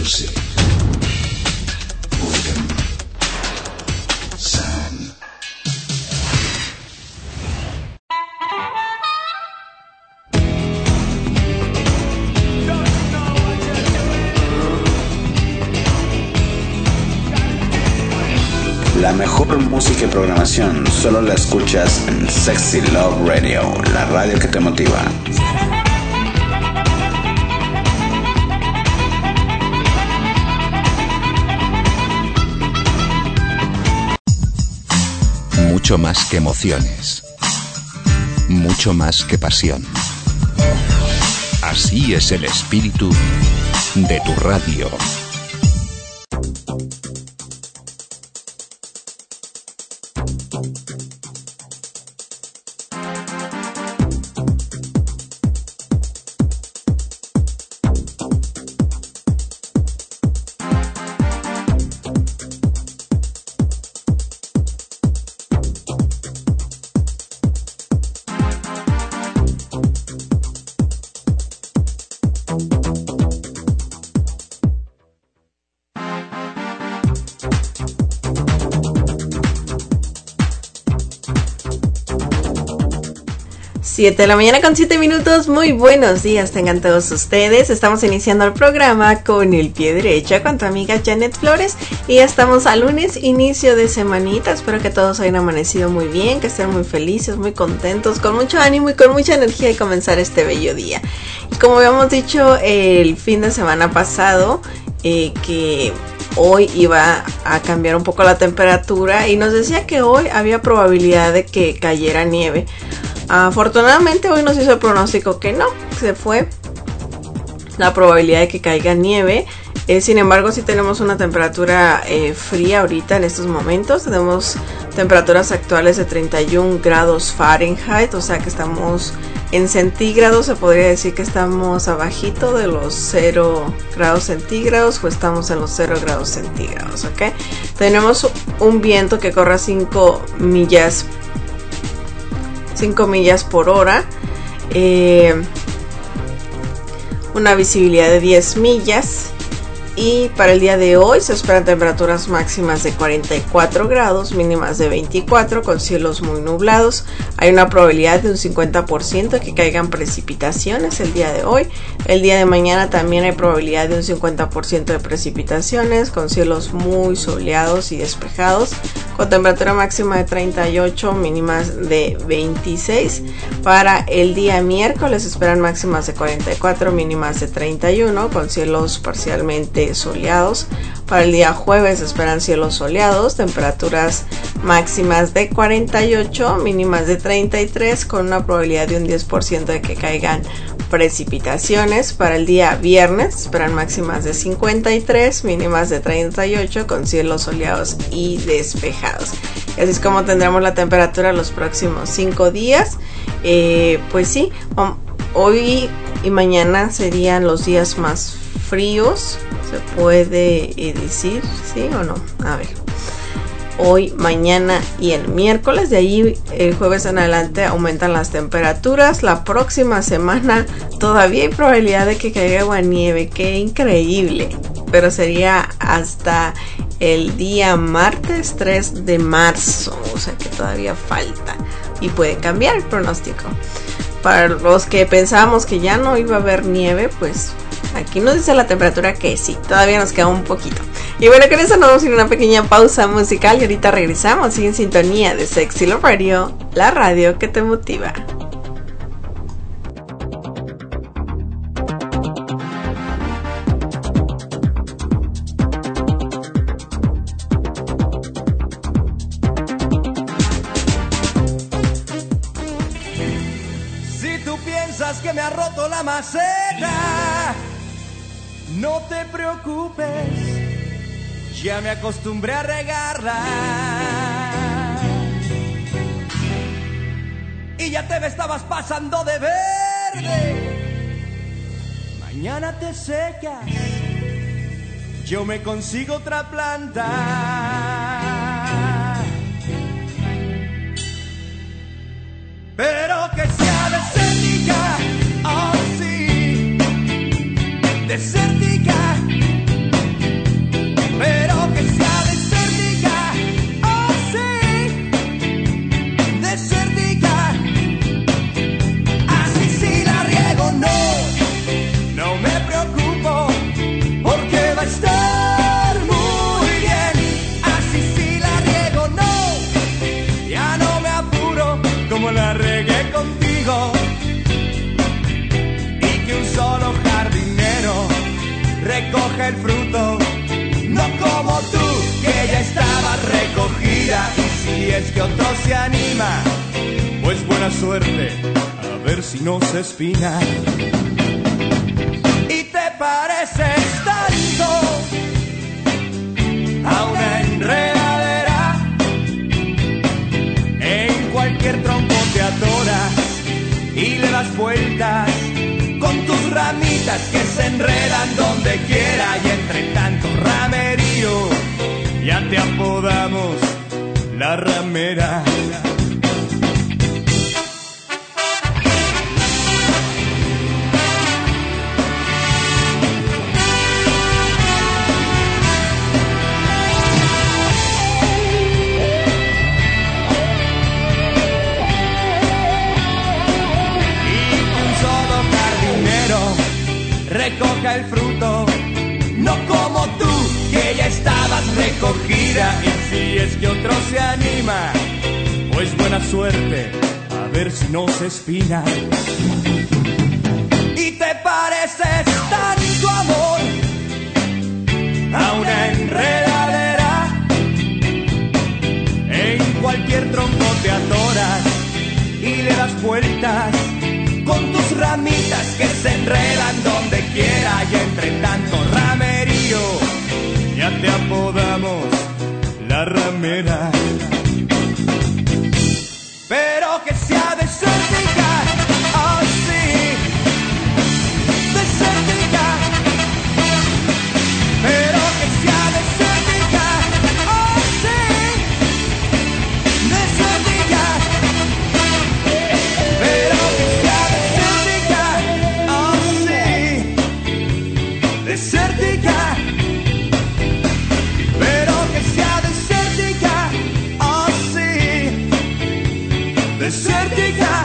music. Boredom. Sound. La mejor música y programación solo la escuchas en Sexy Love Radio, la radio que te motiva. Mucho más que emociones, mucho más que pasión. Así es el espíritu de tu radio. Siete de la mañana con 7 minutos, muy buenos días tengan todos ustedes. Estamos iniciando el programa con el pie derecho con tu amiga Janet Flores y ya estamos al lunes, inicio de semanita. Espero que todos hayan amanecido muy bien, que estén muy felices, muy contentos, con mucho ánimo y con mucha energía de comenzar este bello día. Y como habíamos dicho el fin de semana pasado, que hoy iba a cambiar un poco la temperatura y nos decía que hoy había probabilidad de que cayera nieve. Afortunadamente hoy nos hizo el pronóstico que no, se fue la probabilidad de que caiga nieve. Sin embargo, sí tenemos una temperatura fría ahorita en estos momentos. Tenemos temperaturas actuales de 31 grados Fahrenheit, o sea que estamos en centígrados. Se podría decir que estamos abajito de los 0 grados centígrados o estamos en los 0 grados centígrados, ¿ok? Tenemos un viento que corre a 5 millas por hora, una visibilidad de 10 millas y para el día de hoy se esperan temperaturas máximas de 44 grados, mínimas de 24 con cielos muy nublados. Hay una probabilidad de un 50% de que caigan precipitaciones el día de hoy. El día de mañana también hay probabilidad de un 50% de precipitaciones con cielos muy soleados y despejados, con temperatura máxima de 38, mínimas de 26. Para el día miércoles esperan máximas de 44, mínimas de 31, con cielos parcialmente soleados. Para el día jueves esperan cielos soleados, temperaturas máximas de 48, mínimas de 33, con una probabilidad de un 10% de que caigan precipitaciones. Para el día viernes esperan máximas de 53, mínimas de 38, con cielos soleados y despejados. Y así es como tendremos la temperatura los próximos 5 días. Pues sí, hoy y mañana serían los días más fríos, se puede decir, ¿sí o no? A ver, hoy, mañana y el miércoles, de ahí el jueves en adelante aumentan las temperaturas. La próxima semana todavía hay probabilidad de que caiga aguanieve, qué increíble, pero sería hasta el día martes 3 de marzo, o sea que todavía falta y puede cambiar el pronóstico. Para los que pensábamos que ya no iba a haber nieve, pues aquí nos dice la temperatura que sí, todavía nos queda un poquito. Y bueno, con eso nos vamos a ir a una pequeña pausa musical y ahorita regresamos. Sigue en sintonía de Sexy Love Radio, la radio que te motiva. Si tú piensas que me ha roto la maceta, no te preocupes, ya me acostumbré a regarla. Y ya te me estabas pasando de verde. Mañana te secas, yo me consigo otra planta. Pero que sea desértica, oh sí, desértica. espinos, espinas. Y te pareces tanto a una enredadera. En cualquier tronco te atoras y le das vueltas con tus ramitas que se enredan donde quiera. Y entre tanto ramerío ya te apodamos la ramera. Recoja el fruto, no como tú, que ya estabas recogida. Y si es que otro se anima, pues buena suerte, a ver si no se espina. Y te pareces tanto, amor, a una enredadera. En cualquier tronco te atoras y le das vueltas con tus ramitas que se enredan donde quiera. Y entre tanto ramerío ya te apodamos la ramera. Pero que sea desértica, oh sí, desértica. Pero que sea desértica, oh sí, desértica. Pero que sea desértica, pero que sea desértica, oh sí, desértica,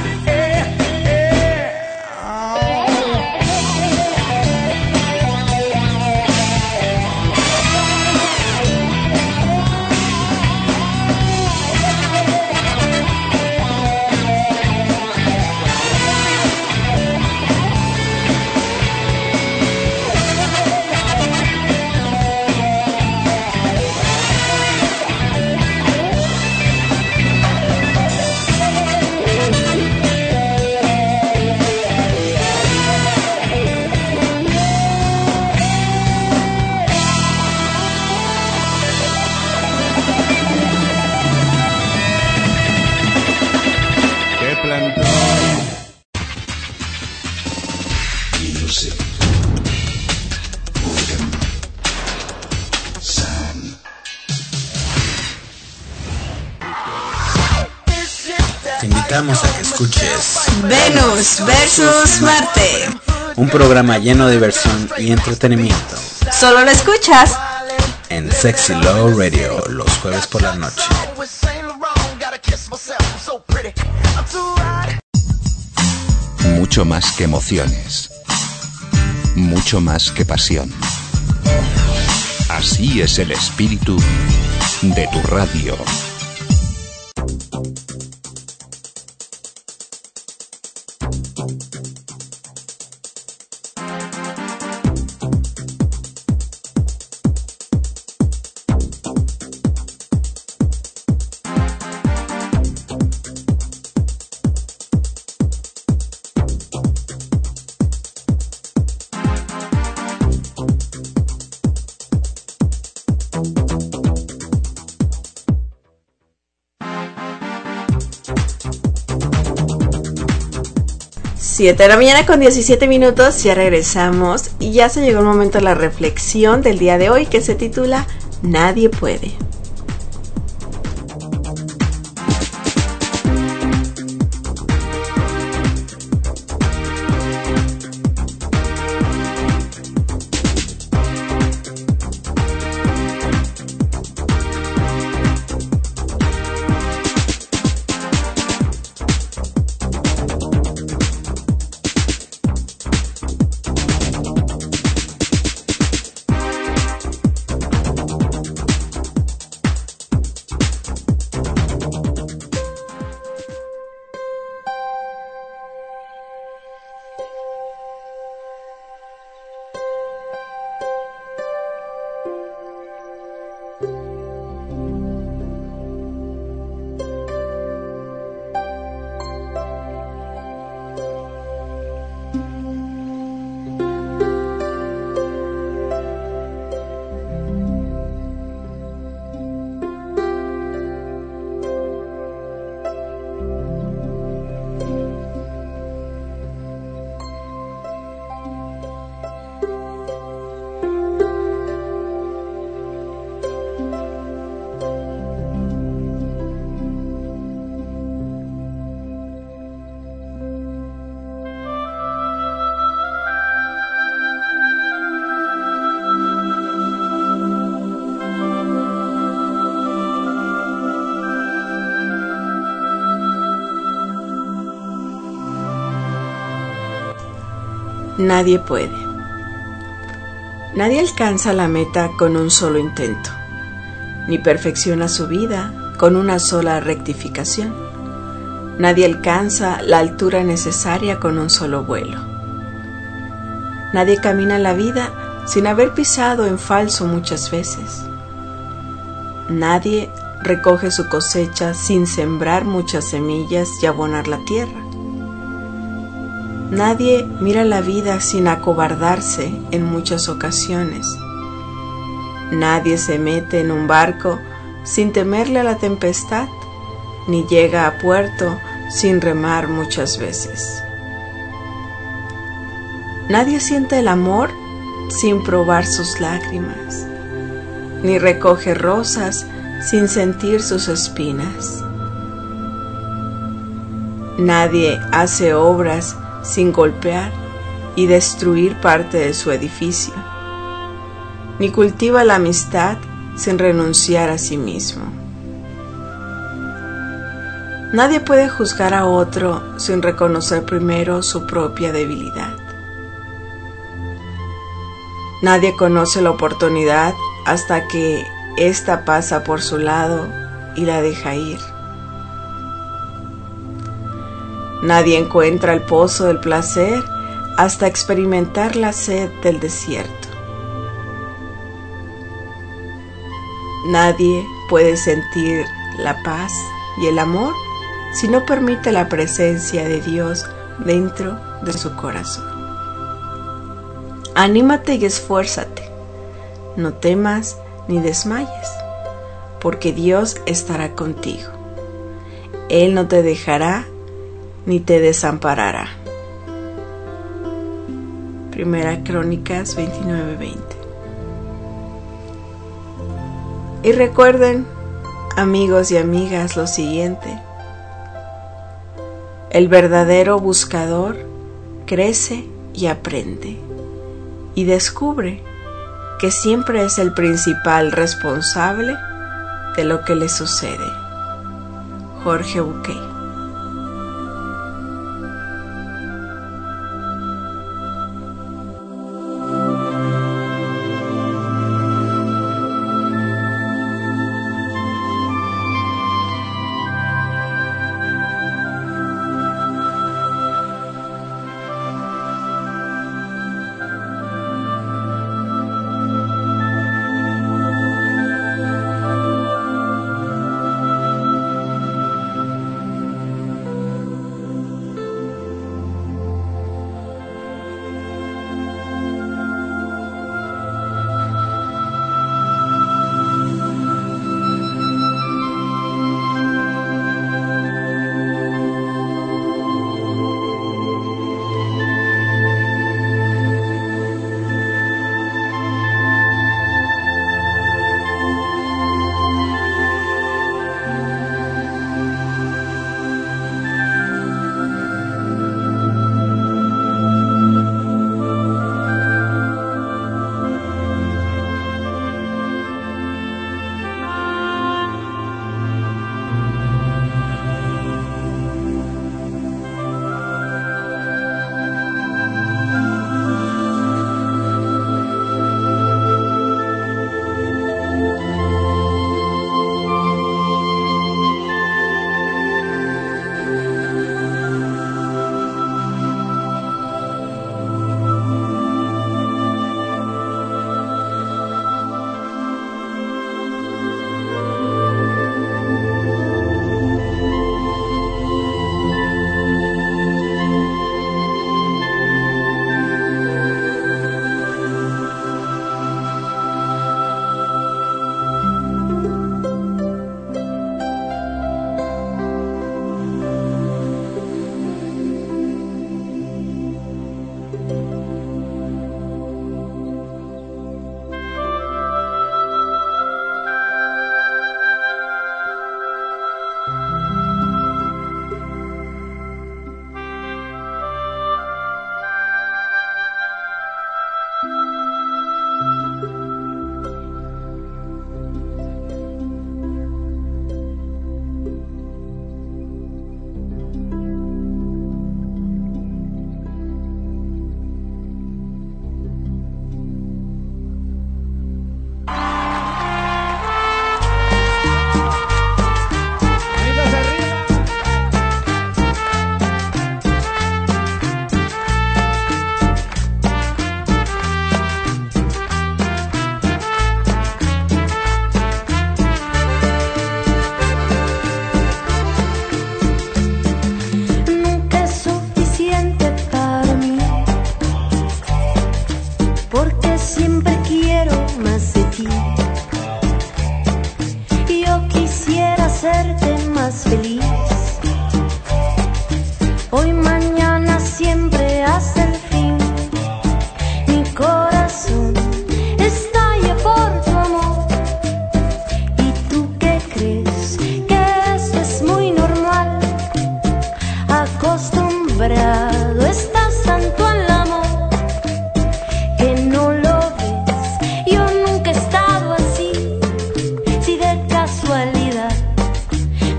invitamos a que escuches Venus versus Marte, un programa lleno de diversión y entretenimiento. Solo lo escuchas en Sexy Love Radio los jueves por la noche. Mucho más que emociones, mucho más que pasión. Así es el espíritu de tu radio. Siete de la mañana con 17 minutos, ya regresamos y ya se llegó el momento de la reflexión del día de hoy que se titula Nadie puede. Nadie puede. Nadie alcanza la meta con un solo intento, ni perfecciona su vida con una sola rectificación. Nadie alcanza la altura necesaria con un solo vuelo. Nadie camina la vida sin haber pisado en falso muchas veces. Nadie recoge su cosecha sin sembrar muchas semillas y abonar la tierra. Nadie mira la vida sin acobardarse en muchas ocasiones. Nadie se mete en un barco sin temerle a la tempestad, ni llega a puerto sin remar muchas veces. Nadie siente el amor sin probar sus lágrimas, ni recoge rosas sin sentir sus espinas. Nadie hace obras sin golpear y destruir parte de su edificio, ni cultiva la amistad sin renunciar a sí mismo. Nadie puede juzgar a otro sin reconocer primero su propia debilidad. Nadie conoce la oportunidad hasta que ésta pasa por su lado y la deja ir. Nadie encuentra el pozo del placer hasta experimentar la sed del desierto. Nadie puede sentir la paz y el amor si no permite la presencia de Dios dentro de su corazón. Anímate y esfuérzate, no temas ni desmayes, porque Dios estará contigo. Él no te dejará ni te desamparará. Primera Crónicas 29:20. Y recuerden, amigos y amigas, lo siguiente: el verdadero buscador crece y aprende, y descubre que siempre es el principal responsable de lo que le sucede. Jorge Bucay.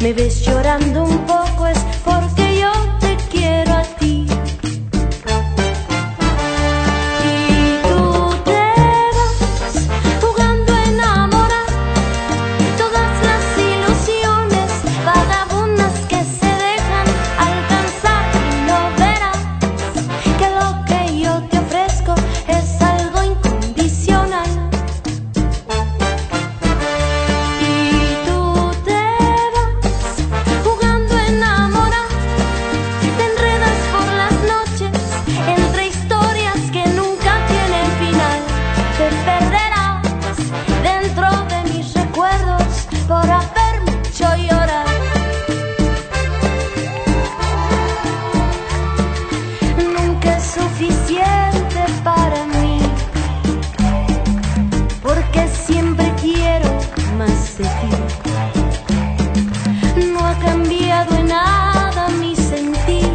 me ves llorando un poco es porque yo te quiero a ti. Y tú te vas jugando a enamorar todas las ilusiones vagabundas que se dejan alcanzar y no verás que lo que yo te ofrezco es algo incondicional. Y tú te vas jugando a enamorar, te enredas por las noches entre historias que nunca tienen final. Te perderás dentro de mis recuerdos por haberme hecho llorar. Nunca es suficiente para mí, porque siempre quiero más de ti. No ha cambiado en nada mi sentir,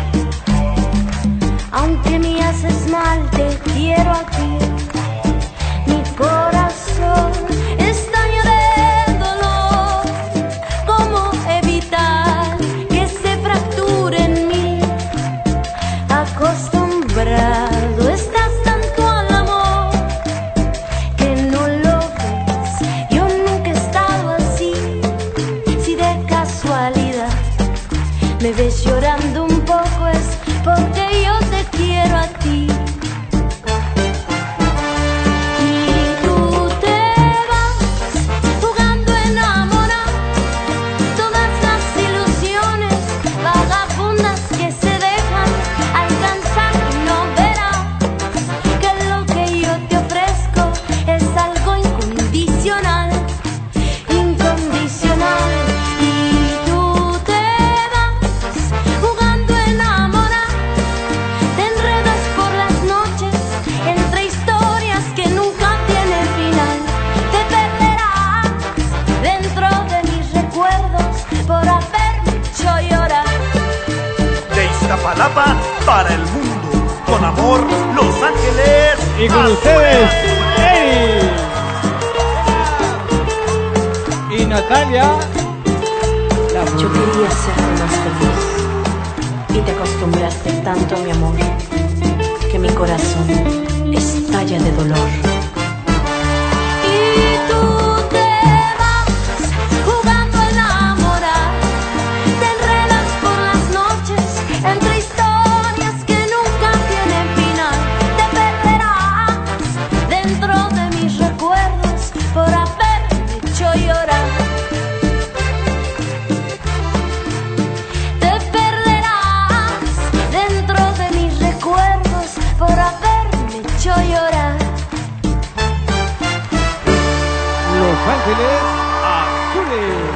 aunque me haces mal, te quiero aquí. Mi corazón está lleno de dolor. ¿Cómo evitar que se fracture en mí? Acostumbrado estás tanto al amor que no lo ves. Yo nunca he estado así. Si de casualidad me ves llorando un poco es porque yo te quiero a ti. Y tú te vas jugando a enamorar todas las ilusiones vagabundas que se dejan alcanzar y no verás que lo que yo te ofrezco es algo incondicional, incondicional. Y tú te vas jugando a enamorar, te enredas por las noches entre historias que nunca tienen final. Te perderás dentro de mis recuerdos por haberme hecho llorar. De Iztapalapa para el mundo, con amor, Los Ángeles. Y con ustedes, Eri y Natalia. Yo quería ser más feliz y te acostumbraste tanto a mi amor que mi corazón estalla de dolor. Y tú te vas jugando a enamorar, te enredas por las noches entre historias que nunca tienen final. Te perderás dentro de mis recuerdos por haberme hecho llorar. Te perderás dentro de mis recuerdos por haberme hecho llorar. Los Ángeles Azules.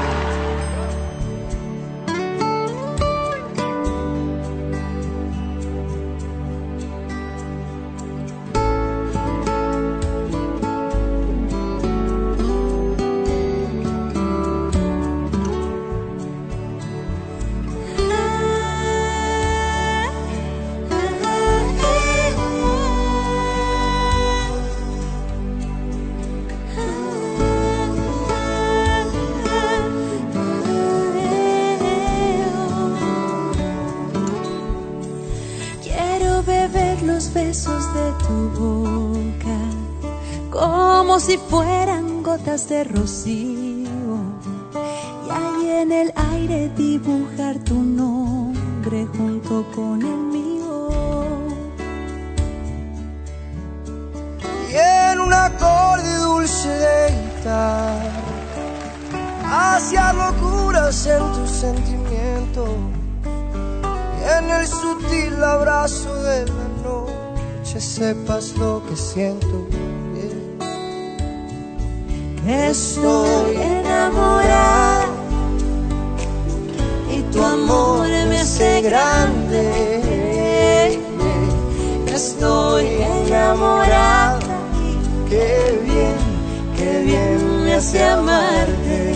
Quiero beber los besos de tu boca como si fueran gotas de rocío, y ahí en el aire dibujar tu nombre junto con el mío. Y en un acorde dulce de guitarra hacia locuras en tu sentimiento, y en el sutil abrazo de la noche sepas lo que siento. Que estoy enamorada y tu amor me hace grande. Que estoy enamorada, qué bien me hace amarte.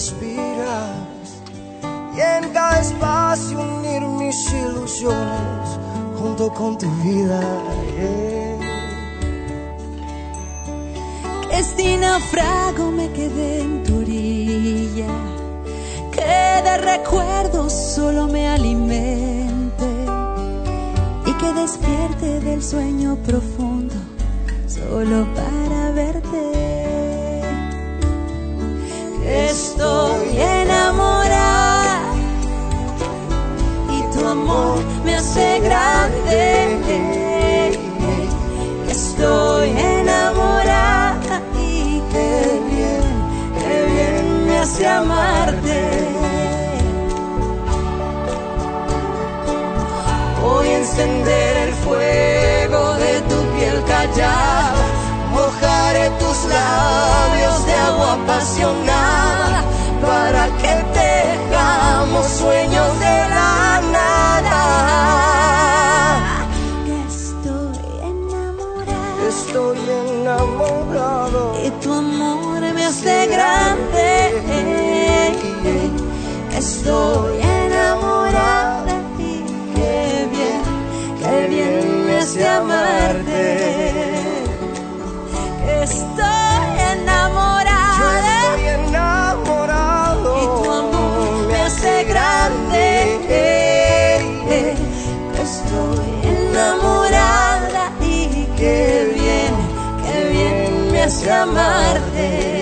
respiras y en cada espacio unir mis ilusiones junto con tu vida. Que si naufrago me quedé en tu orilla, que de recuerdos solo me alimente y que despierte del sueño profundo solo para verte. Que estoy enamorada y tu amor me hace grande. Que estoy enamorada y qué bien me hace amarte. Voy a encender el fuego de tu piel callada, mojaré tus labios de agua apasionada para que tengamos sueños de la nada. Que estoy enamorado y tu amor me hace grande. Estoy enamorada y qué bien me hace amarte. Estoy enamorada, yo estoy enamorado y tu amor me hace grande. Estoy enamorada y qué bien me hace amarte.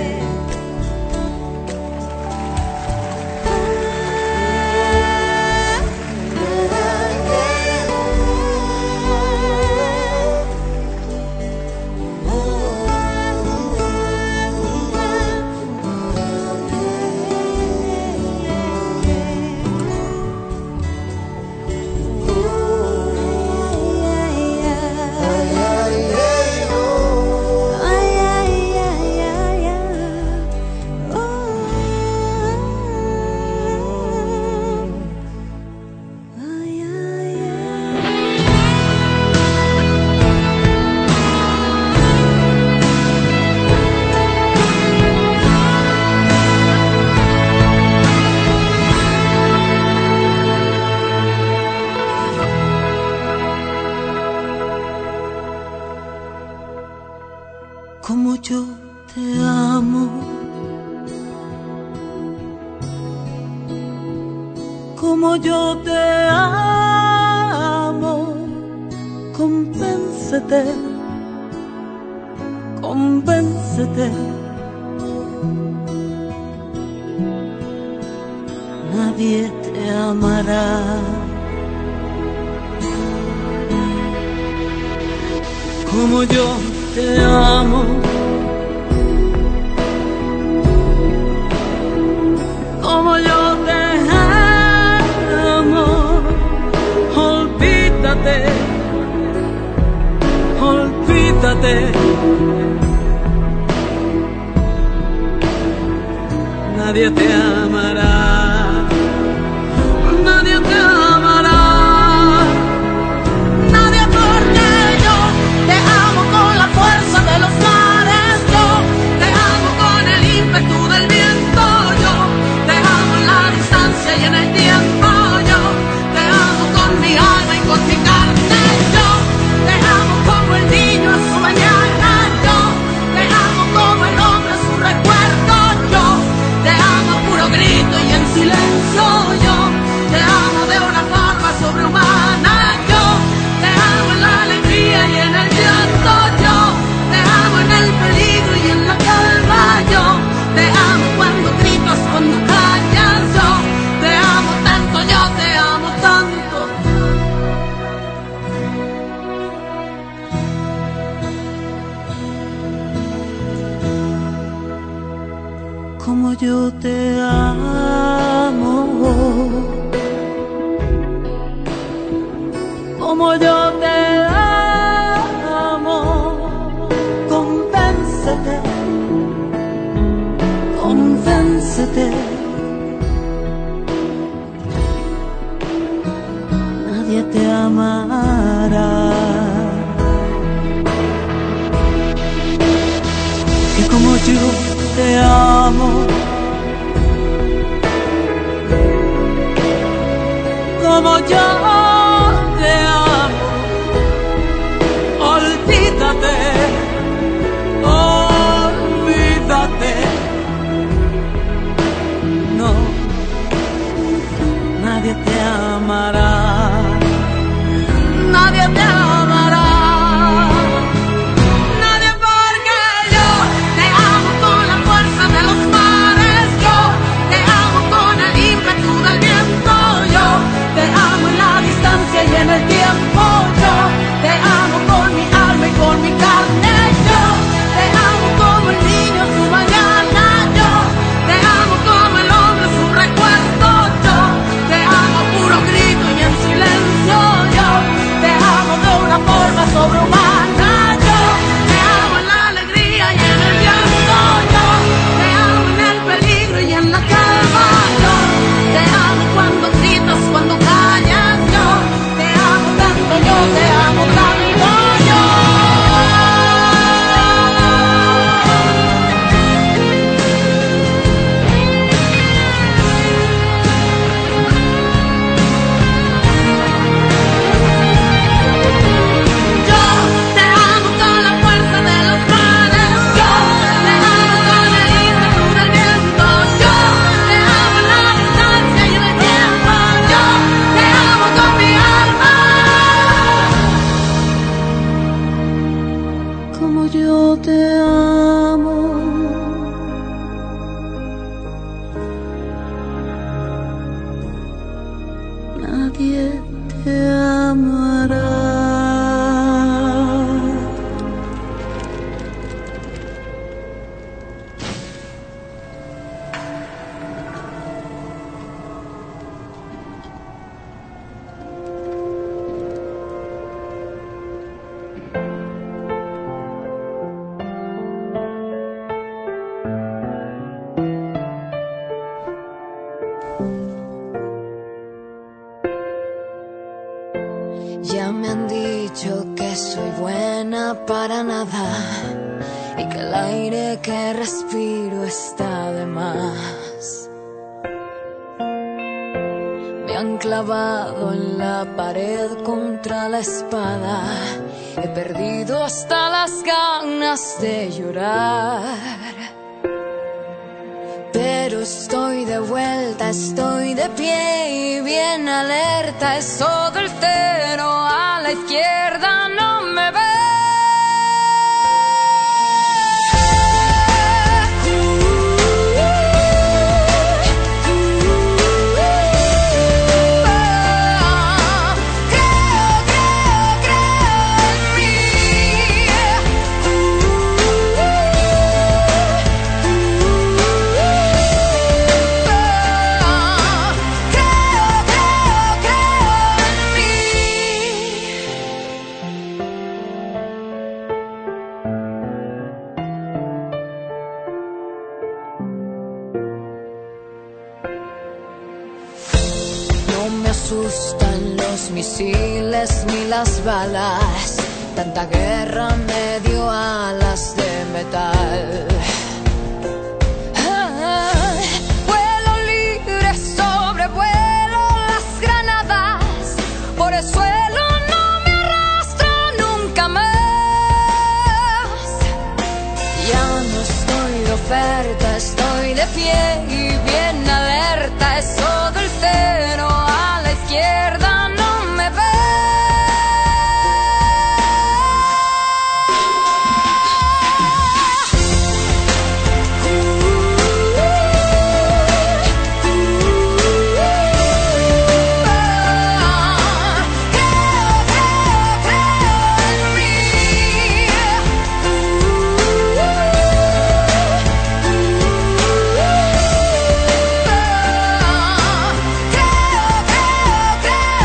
Como yo te amo, como yo te amo, convéncete, convéncete. Nadie te amará como yo te amo, como yo te amo. Olvídate, olvídate. Nadie te amará, nadie te amará. Fuerza de los mares, yo te amo con el ímpetu del viento, yo te amo en la distancia y en el tiempo, yo te amo con mi alma y con mi carne, yo te amo como el niño a su mañana, yo te amo como el hombre a su recuerdo, yo te amo a puro grito y en silencio, yo te amo de una forma sobrehumana, yo te amo en la alegría y en el llanto, en el peligro y en la calma, yo te amo cuando gritas, cuando callas, yo te amo tanto, yo te amo tanto. Como yo te amo, como yo te amo. Convéncete, nadie te amará. Que como yo te amo, como yo te amo. Olvídate, olvídate. No, nadie te amará, nadie te amará. Nadie, porque yo te amo con la fuerza de los mares. Yo te amo con el ímpetu del viento. Yo te amo en la distancia y en el tiempo. Yo te amo con mi alma y con mi carne. Yo te amo como el niño su mañana. Yo te amo como el hombre su recuerdo. Yo te amo a puro grito y en silencio. Yo te amo de una forma sobrehumana. Yo te amo en la alegría y en el llanto. Yo te amo en el peligro y en la calma. Yo te amo cuando gritas, cuando callas. Yo te amo tanto, yo te amo tanto. Yo te amo con la fuerza de los mares. Yo te amo con el ímpetu del viento. Yo te amo en la distancia y en el tiempo. Yo te amo con mi alma, como yo te amo. Nadie te amará. Ya me han dicho que soy buena para nada y que el aire que respiro está de más. Me han clavado en la pared contra la espada. He perdido hasta las ganas de llorar. Pero estoy de vuelta, estoy de pie y bien alerta. Es todo el cero a la izquierda, no me ve. Asustan los misiles ni las balas. Tanta guerra me dio alas de metal. Vuelo libre, sobrevuelo las granadas. Por el suelo no me arrastro nunca más. Ya no estoy de oferta, estoy de pie y bien alerta. Es todo el cero a la izquierda, no me ve. Creo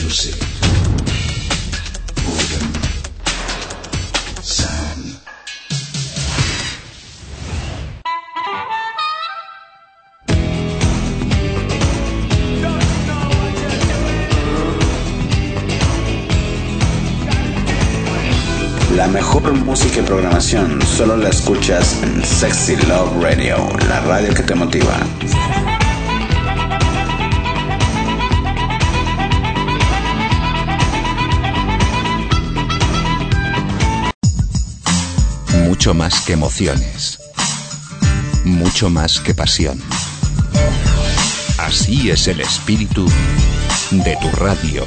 music, boredom, sound. La mejor música y programación solo la escuchas en Sexy Love Radio, la radio que te motiva. Mucho más que emociones, mucho más que pasión. Así es el espíritu de tu radio.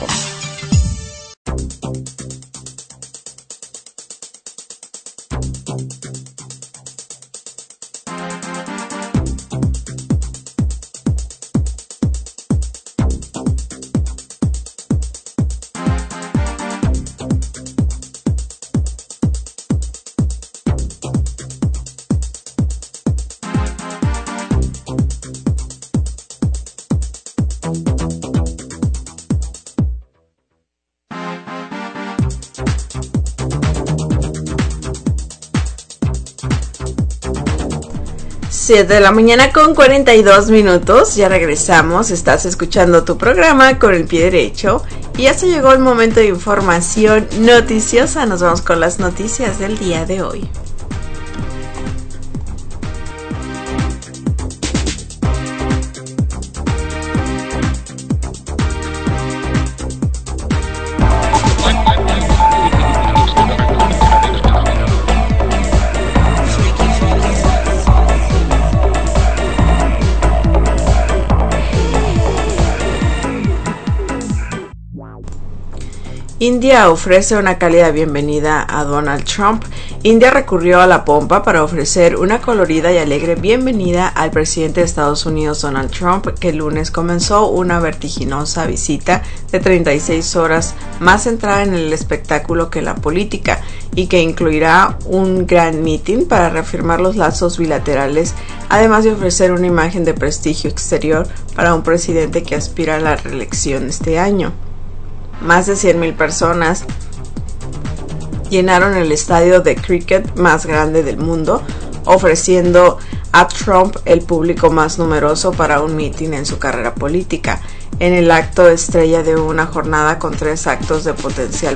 De la mañana con 42 minutos, ya regresamos, estás escuchando tu programa Con el Pie Derecho y ya se llegó el momento de información noticiosa. Nos vamos con las noticias del día de hoy. India ofrece una cálida bienvenida a Donald Trump. India recurrió a la pompa para ofrecer una colorida y alegre bienvenida al presidente de Estados Unidos, Donald Trump, que el lunes comenzó una vertiginosa visita de 36 horas más centrada en el espectáculo que en la política y que incluirá un gran meeting para reafirmar los lazos bilaterales, además de ofrecer una imagen de prestigio exterior para un presidente que aspira a la reelección este año. Más de 100,000 personas llenaron el estadio de cricket más grande del mundo, ofreciendo a Trump el público más numeroso para un mitin en su carrera política. En el acto estrella de una jornada con 3 actos de potencial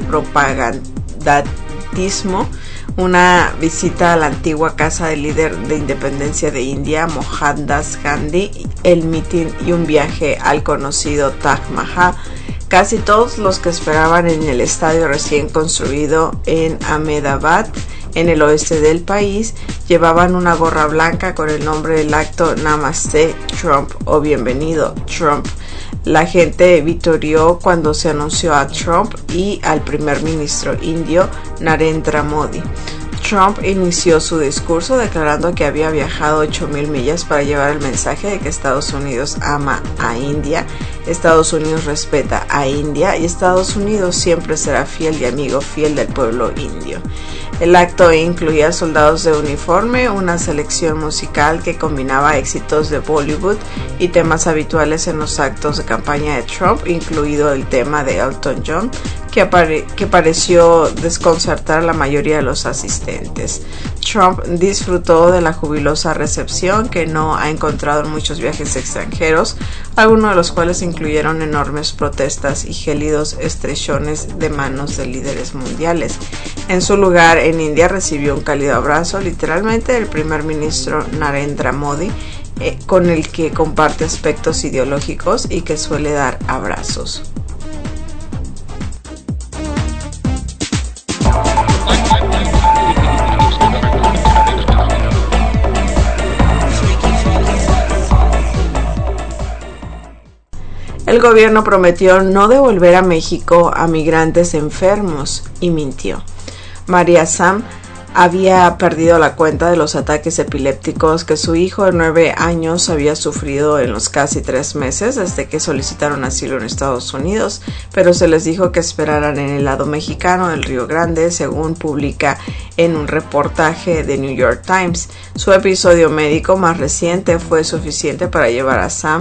propagandatismo, una visita a la antigua casa del líder de independencia de India, Mohandas Gandhi, el mitin y un viaje al conocido Taj Mahal. Casi todos los que esperaban en el estadio recién construido en Ahmedabad, en el oeste del país, llevaban una gorra blanca con el nombre del acto Namaste Trump o Bienvenido Trump. La gente vitoreó cuando se anunció a Trump y al primer ministro indio Narendra Modi. Trump inició su discurso declarando que había viajado 8,000 millas para llevar el mensaje de que Estados Unidos ama a India, Estados Unidos respeta a India y Estados Unidos siempre será fiel y amigo fiel del pueblo indio. El acto incluía soldados de uniforme, una selección musical que combinaba éxitos de Bollywood y temas habituales en los actos de campaña de Trump, incluido el tema de Elton John, que pareció desconcertar a la mayoría de los asistentes. Trump disfrutó de la jubilosa recepción que no ha encontrado en muchos viajes extranjeros, algunos de los cuales incluyeron enormes protestas y gélidos estrechones de manos de líderes mundiales. En su lugar, en India recibió un cálido abrazo, literalmente, del primer ministro Narendra Modi, con el que comparte aspectos ideológicos y que suele dar abrazos. El gobierno prometió no devolver a México a migrantes enfermos y mintió. María Sam había perdido la cuenta de los ataques epilépticos que su hijo de 9 años había sufrido en los casi 3 meses desde que solicitaron asilo en Estados Unidos, pero se les dijo que esperaran en el lado mexicano del Río Grande, según publica en un reportaje de New York Times. Su episodio médico más reciente fue suficiente para llevar a Sam,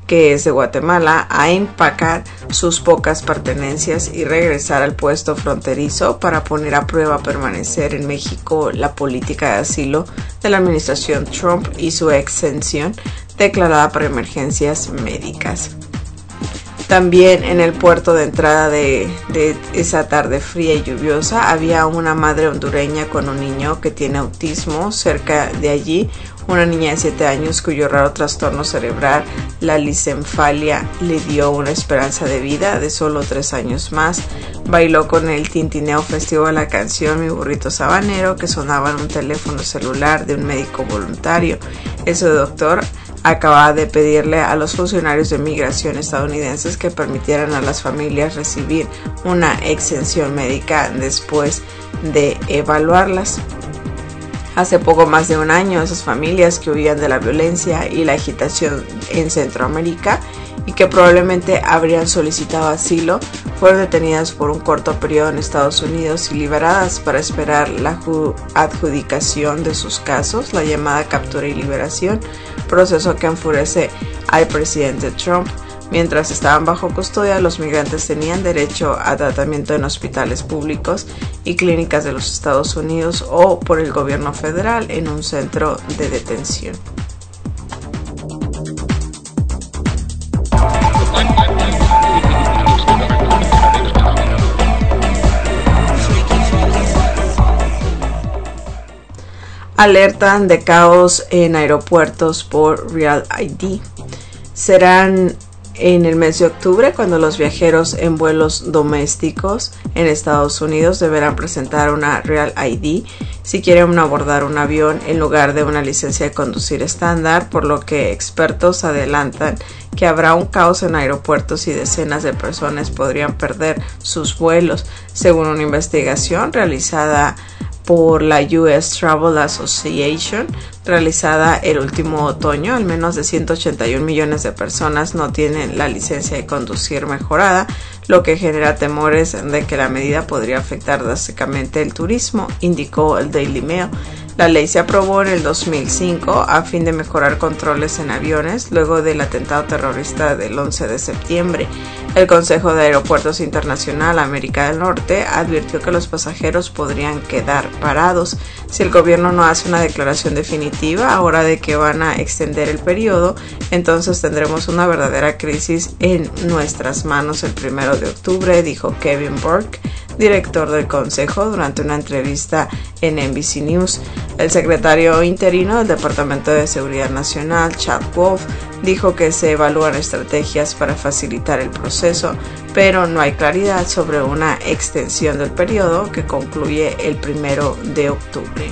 que es de Guatemala, a empacar sus pocas pertenencias y regresar al puesto fronterizo para poner a prueba permanecer en México la política de asilo de la administración Trump y su exención declarada para emergencias médicas. También en el puerto de entrada de esa tarde fría y lluviosa había una madre hondureña con un niño que tiene autismo. Cerca de allí, una niña de 7 años cuyo raro trastorno cerebral, la lisenfalia, le dio una esperanza de vida de solo 3 años más. Bailó con el tintineo festivo de la canción Mi burrito sabanero, que sonaba en un teléfono celular de un médico voluntario. Ese doctor acaba de pedirle a los funcionarios de migración estadounidenses que permitieran a las familias recibir una exención médica después de evaluarlas. Hace poco más de un año, esas familias que huían de la violencia y la agitación en Centroamérica y que probablemente habrían solicitado asilo, fueron detenidas por un corto periodo en Estados Unidos y liberadas para esperar la adjudicación de sus casos, la llamada captura y liberación, proceso que enfurece al presidente Trump. Mientras estaban bajo custodia, los migrantes tenían derecho a tratamiento en hospitales públicos y clínicas de los Estados Unidos o por el gobierno federal en un centro de detención. Alertan de caos en aeropuertos por Real ID. Serán en el mes de octubre cuando los viajeros en vuelos domésticos en Estados Unidos deberán presentar una Real ID si quieren abordar un avión en lugar de una licencia de conducir estándar, por lo que expertos adelantan que habrá un caos en aeropuertos y decenas de personas podrían perder sus vuelos, según una investigación realizada por la US Travel Association, realizada el último otoño. Al menos de 181 millones de personas no tienen la licencia de conducir mejorada, lo que genera temores de que la medida podría afectar drásticamente el turismo, indicó el Daily Mail. La ley se aprobó en el 2005 a fin de mejorar controles en aviones luego del atentado terrorista del 11 de septiembre. El Consejo de Aeropuertos Internacional América del Norte advirtió que los pasajeros podrían quedar parados si el gobierno no hace una declaración definitiva ahora de que van a extender el periodo. Entonces tendremos una verdadera crisis en nuestras manos el 1 de octubre, dijo Kevin Burke, director del Consejo, durante una entrevista en NBC News. El secretario interino del Departamento de Seguridad Nacional, Chad Wolf, dijo que se evalúan estrategias para facilitar el proceso, pero no hay claridad sobre una extensión del periodo que concluye el 1 de octubre.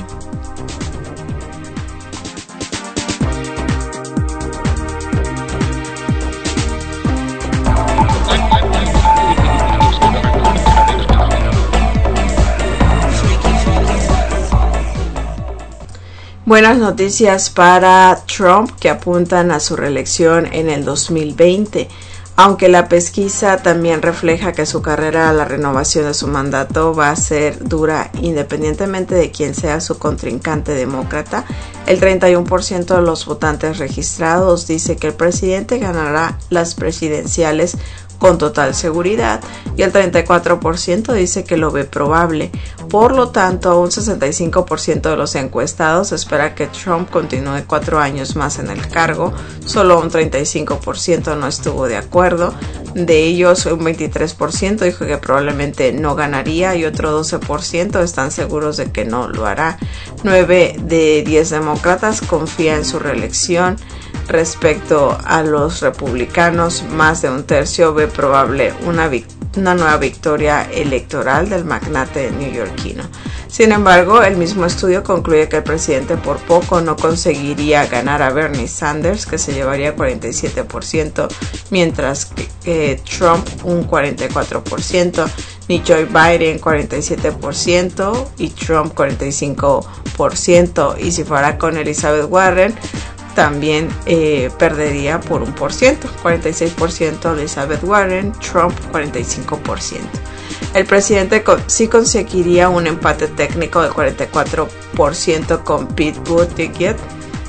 Buenas noticias para Trump, que apuntan a su reelección en el 2020. Aunque la pesquisa también refleja que su carrera a la renovación de su mandato va a ser dura independientemente de quién sea su contrincante demócrata, el 31% de los votantes registrados dice que el presidente ganará las presidenciales con total seguridad y el 34% dice que lo ve probable. Por lo tanto, un 65% de los encuestados espera que Trump continúe 4 años más en el cargo. Solo un 35% no estuvo de acuerdo. De ellos, un 23% dijo que probablemente no ganaría y otro 12% están seguros de que no lo hará. 9 de 10 demócratas confían en su reelección. Respecto a los republicanos, más de un tercio ve probable una nueva victoria electoral del magnate neoyorquino. Sin embargo, el mismo estudio concluye que el presidente por poco no conseguiría ganar a Bernie Sanders, que se llevaría 47%, mientras que Trump un 44%, ni Joe Biden 47% y Trump 45%. Y si fuera con Elizabeth Warren, también perdería por 1%, 46% Elizabeth Warren, Trump 45%. El presidente sí conseguiría un empate técnico del 44% con Pete Buttigieg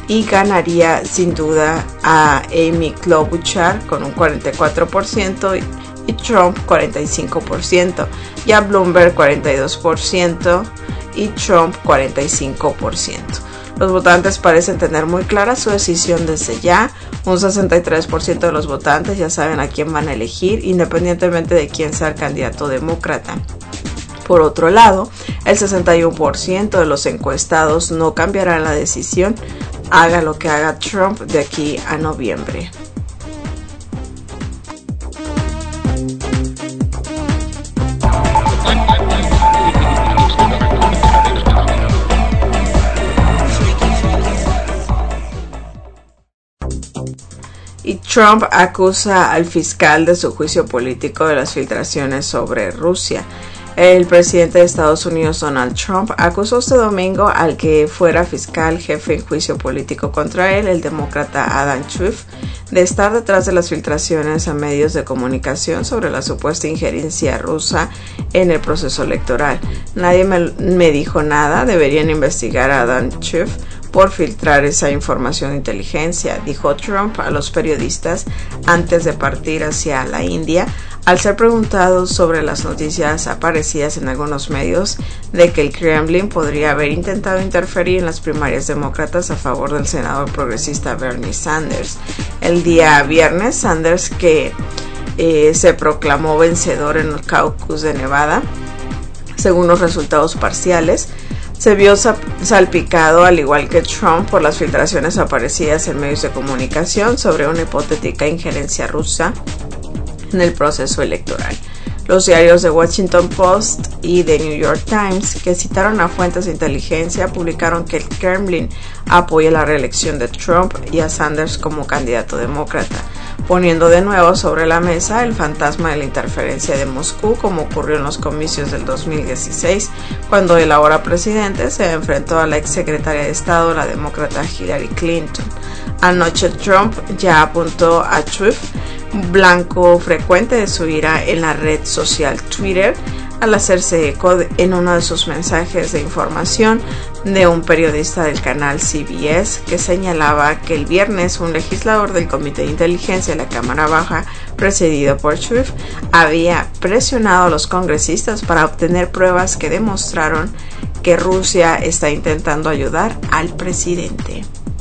y ganaría sin duda a Amy Klobuchar con un 44% y Trump 45%, y a Bloomberg 42% y Trump 45%. Los votantes parecen tener muy clara su decisión desde ya. Un 63% de los votantes ya saben a quién van a elegir, independientemente de quién sea el candidato demócrata. Por otro lado, el 61% de los encuestados no cambiarán la decisión, haga lo que haga Trump de aquí a noviembre. Y Trump acusa al fiscal de su juicio político de las filtraciones sobre Rusia. El presidente de Estados Unidos, Donald Trump, acusó este domingo al que fuera fiscal jefe en juicio político contra él, el demócrata Adam Schiff, de estar detrás de las filtraciones a medios de comunicación sobre la supuesta injerencia rusa en el proceso electoral. Nadie me dijo nada, deberían investigar a Adam Schiff por filtrar esa información de inteligencia, dijo Trump a los periodistas antes de partir hacia la India, al ser preguntado sobre las noticias aparecidas en algunos medios de que el Kremlin podría haber intentado interferir en las primarias demócratas a favor del senador progresista Bernie Sanders. El día viernes, Sanders, que se proclamó vencedor en el caucus de Nevada, según los resultados parciales, se vio salpicado, al igual que Trump, por las filtraciones aparecidas en medios de comunicación sobre una hipotética injerencia rusa en el proceso electoral. Los diarios The Washington Post y The New York Times, que citaron a fuentes de inteligencia, publicaron que el Kremlin apoya la reelección de Trump y a Sanders como candidato demócrata, poniendo de nuevo sobre la mesa el fantasma de la interferencia de Moscú, como ocurrió en los comicios del 2016, cuando el ahora presidente se enfrentó a la exsecretaria de Estado, la demócrata Hillary Clinton. Anoche Trump ya apuntó a Schiff, blanco frecuente de su ira en la red social Twitter, al hacerse eco en uno de sus mensajes de información de un periodista del canal CBS que señalaba que el viernes un legislador del Comité de Inteligencia de la Cámara Baja, precedido por Schiff, había presionado a los congresistas para obtener pruebas que demostraron que Rusia está intentando ayudar al presidente.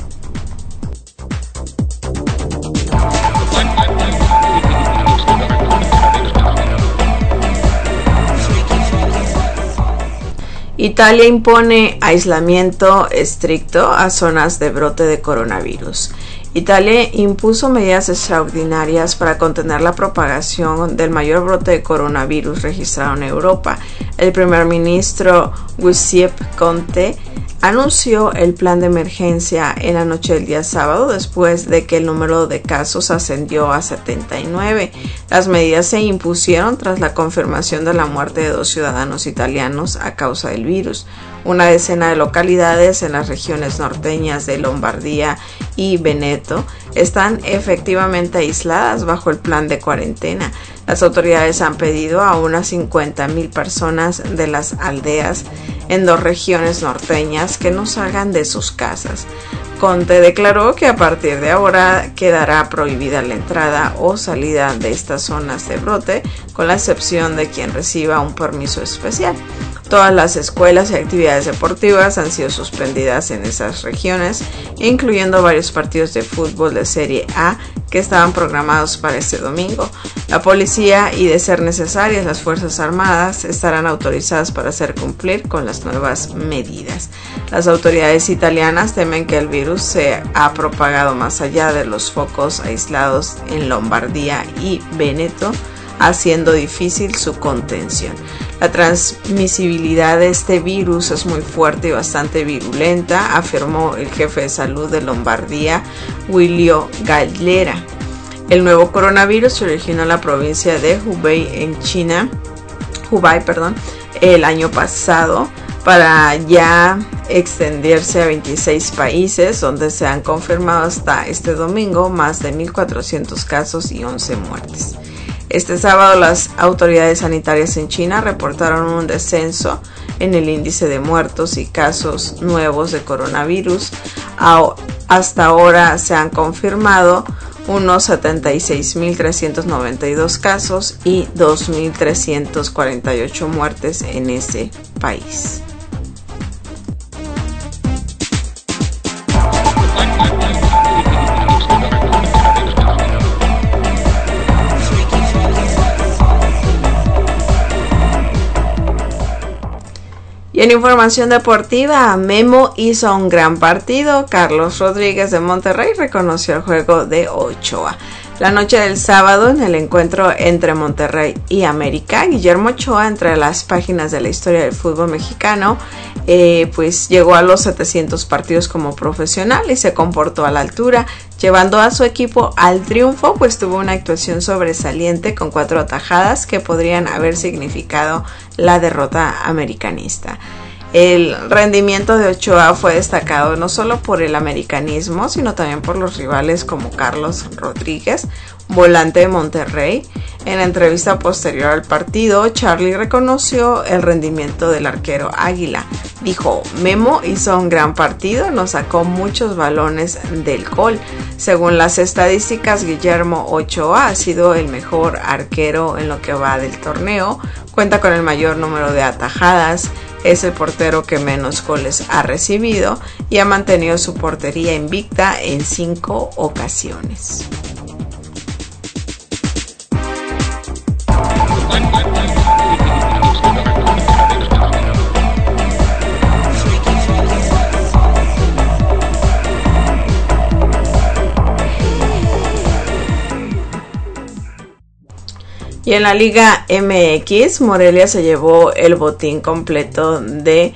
Italia impone aislamiento estricto a zonas de brote de coronavirus. Italia impuso medidas extraordinarias para contener la propagación del mayor brote de coronavirus registrado en Europa. El primer ministro Giuseppe Conte anunció el plan de emergencia en la noche del día sábado, después de que el número de casos ascendió a 79. Las medidas se impusieron tras la confirmación de la muerte de 2 ciudadanos italianos a causa del virus. Una decena de localidades en las regiones norteñas de Lombardía y Veneto están efectivamente aisladas bajo el plan de cuarentena. Las autoridades han pedido a unas 50,000 personas de las aldeas en 2 regiones norteñas que no salgan de sus casas. Conte declaró que a partir de ahora quedará prohibida la entrada o salida de estas zonas de brote, con la excepción de quien reciba un permiso especial. Todas las escuelas y actividades deportivas han sido suspendidas en esas regiones, incluyendo varios partidos de fútbol de Serie A que estaban programados para este domingo. La policía y, de ser necesarias, las Fuerzas Armadas estarán autorizadas para hacer cumplir con las nuevas medidas. Las autoridades italianas temen que el virus se ha propagado más allá de los focos aislados en Lombardía y Veneto, haciendo difícil su contención. La transmisibilidad de este virus es muy fuerte y bastante virulenta, afirmó el jefe de salud de Lombardía, Giulio Gallera. El nuevo coronavirus se originó en la provincia de Hubei, en China, el año pasado, para ya extenderse a 26 países, donde se han confirmado hasta este domingo más de 1,400 casos y 11 muertes. Este sábado las autoridades sanitarias en China reportaron un descenso en el índice de muertos y casos nuevos de coronavirus hasta ahora se han confirmado unos 76.392 casos y 2.348 muertes en ese país. Y en información deportiva, Memo hizo un gran partido. Carlos Rodríguez de Monterrey reconoció el juego de Ochoa. La noche del sábado, en el encuentro entre Monterrey y América, Guillermo Ochoa, entre las páginas de la historia del fútbol mexicano, pues llegó a los 700 partidos como profesional y se comportó a la altura, llevando a su equipo al triunfo, pues tuvo una actuación sobresaliente con 4 atajadas que podrían haber significado la derrota americanista. El rendimiento de Ochoa fue destacado no solo por el americanismo, sino también por los rivales como Carlos Rodríguez, volante de Monterrey. En la entrevista posterior al partido, Charlie reconoció el rendimiento del arquero Águila. Dijo: Memo hizo un gran partido, nos sacó muchos balones del gol. Según las estadísticas, Guillermo Ochoa ha sido el mejor arquero en lo que va del torneo, cuenta con el mayor número de atajadas, es el portero que menos goles ha recibido y ha mantenido su portería invicta en 5 ocasiones. Y en la Liga MX, Morelia se llevó el botín completo de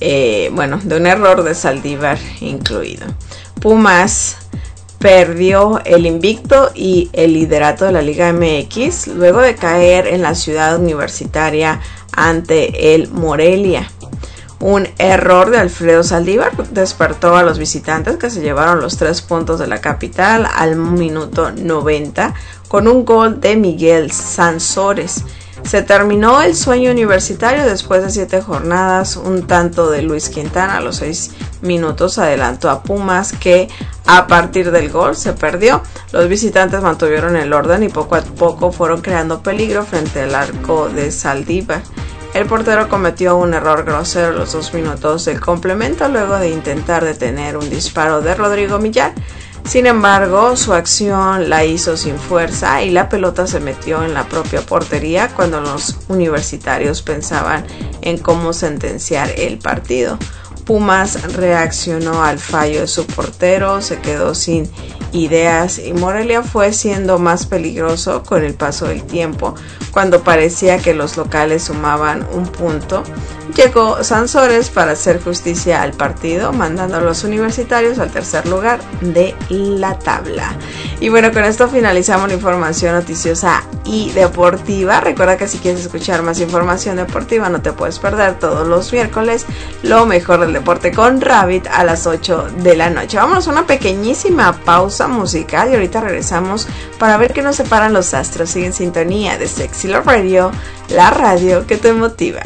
un error de Saldívar incluido. Pumas perdió el invicto y el liderato de la Liga MX luego de caer en la Ciudad Universitaria ante el Morelia. Un error de Alfredo Saldívar despertó a los visitantes, que se llevaron los 3 puntos de la capital al minuto 90 con un gol de Miguel Sansores. Se terminó el sueño universitario después de 7 jornadas. Un tanto de Luis Quintana a los 6 minutos adelantó a Pumas, que a partir del gol se perdió. Los visitantes mantuvieron el orden y poco a poco fueron creando peligro frente al arco de Saldívar. El portero cometió un error grosero en los 2 minutos del complemento luego de intentar detener un disparo de Rodrigo Millar. Sin embargo, su acción la hizo sin fuerza y la pelota se metió en la propia portería cuando los universitarios pensaban en cómo sentenciar el partido. Pumas reaccionó al fallo de su portero, se quedó sin ideas y Morelia fue siendo más peligroso con el paso del tiempo. Cuando parecía que los locales sumaban un punto, llegó Sansores para hacer justicia al partido, mandando a los universitarios al tercer lugar de la tabla. Y bueno, con esto finalizamos la información noticiosa y deportiva. Recuerda que si quieres escuchar más información deportiva, no te puedes perder todos los miércoles lo mejor del deporte con Rabbit a las 8 de la noche. Vámonos a una pequeñísima pausa musical y ahorita regresamos para ver qué nos separan los astros. Sigue en sintonía de Sexy Love Radio, la radio que te motiva.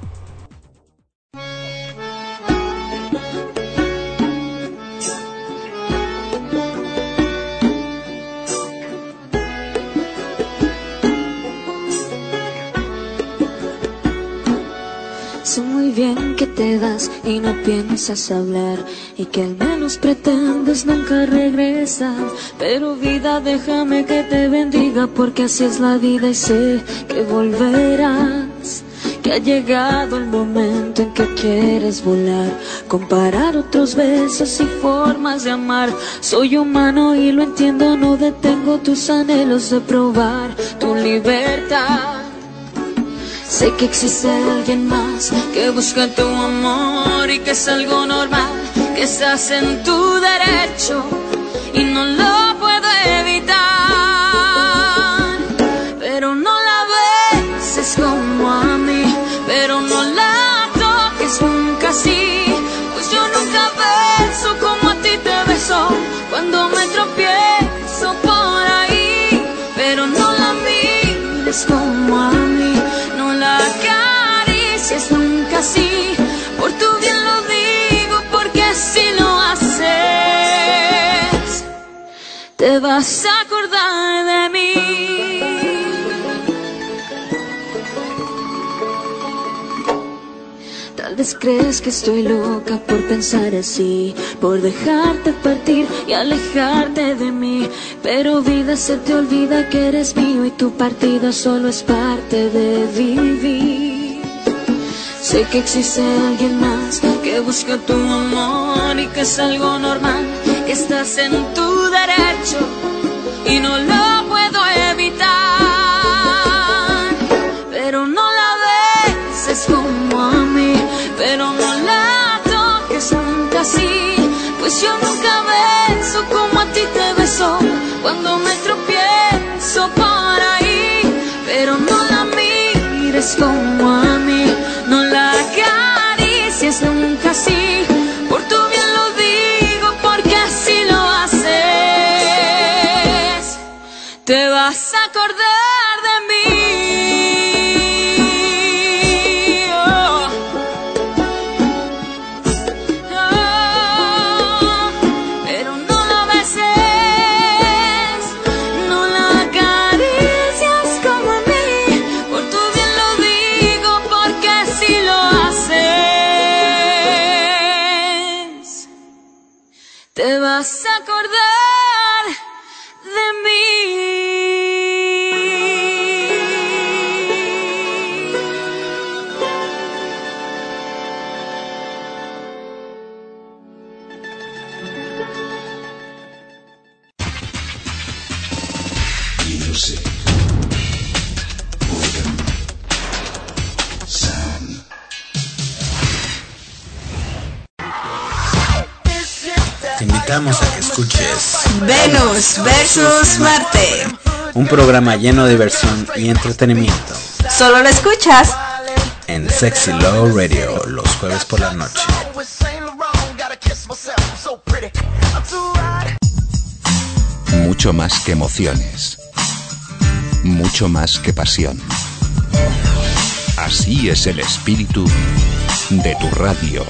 Sé muy bien que te vas y no piensas hablar y que al menos pretendes nunca regresar. Pero vida, déjame que te bendiga porque así es la vida y sé que volverás. Que ha llegado el momento en que quieres volar, comparar otros besos y formas de amar. Soy humano y lo entiendo, no detengo tus anhelos de probar tu libertad. Sé que existe alguien más que busca tu amor y que es algo normal, que estás en tu derecho y no lo puedo evitar. Pero no la beses como a mí, pero no la toques nunca así, pues yo nunca beso como a ti te beso cuando me tropiezo por ahí. Pero no la mires como a mí, no la acaricies nunca así, por tu bien lo digo porque así lo haces. te vas a acordar de mí. Tal vez crees que estoy loca por pensar así, por dejarte partir y alejarte de mí. Pero vida, se te olvida que eres mío y tu partida solo es parte de vivir. Sé que existe alguien más que busca tu amor y que es algo normal, que estás en tu derecho y no lo puedo evitar. Pero no la beses como a mí, pero no la toques nunca así, pues yo nunca beso como a ti te beso cuando me tropiezo por ahí. Pero no la mires como a mí, no la acaricies nunca así, por tu bien lo digo porque así lo haces. Te vas a acordar de mí. Te vas a acordar de mí. Music. Organ. Sound. Te invitamos a que escuches Venus versus Marte. un programa lleno de diversión y entretenimiento Solo lo escuchas en Sexy Love Radio los jueves por la noche. Mucho más que emociones. Mucho más que pasión. Así es el espíritu de tu radio.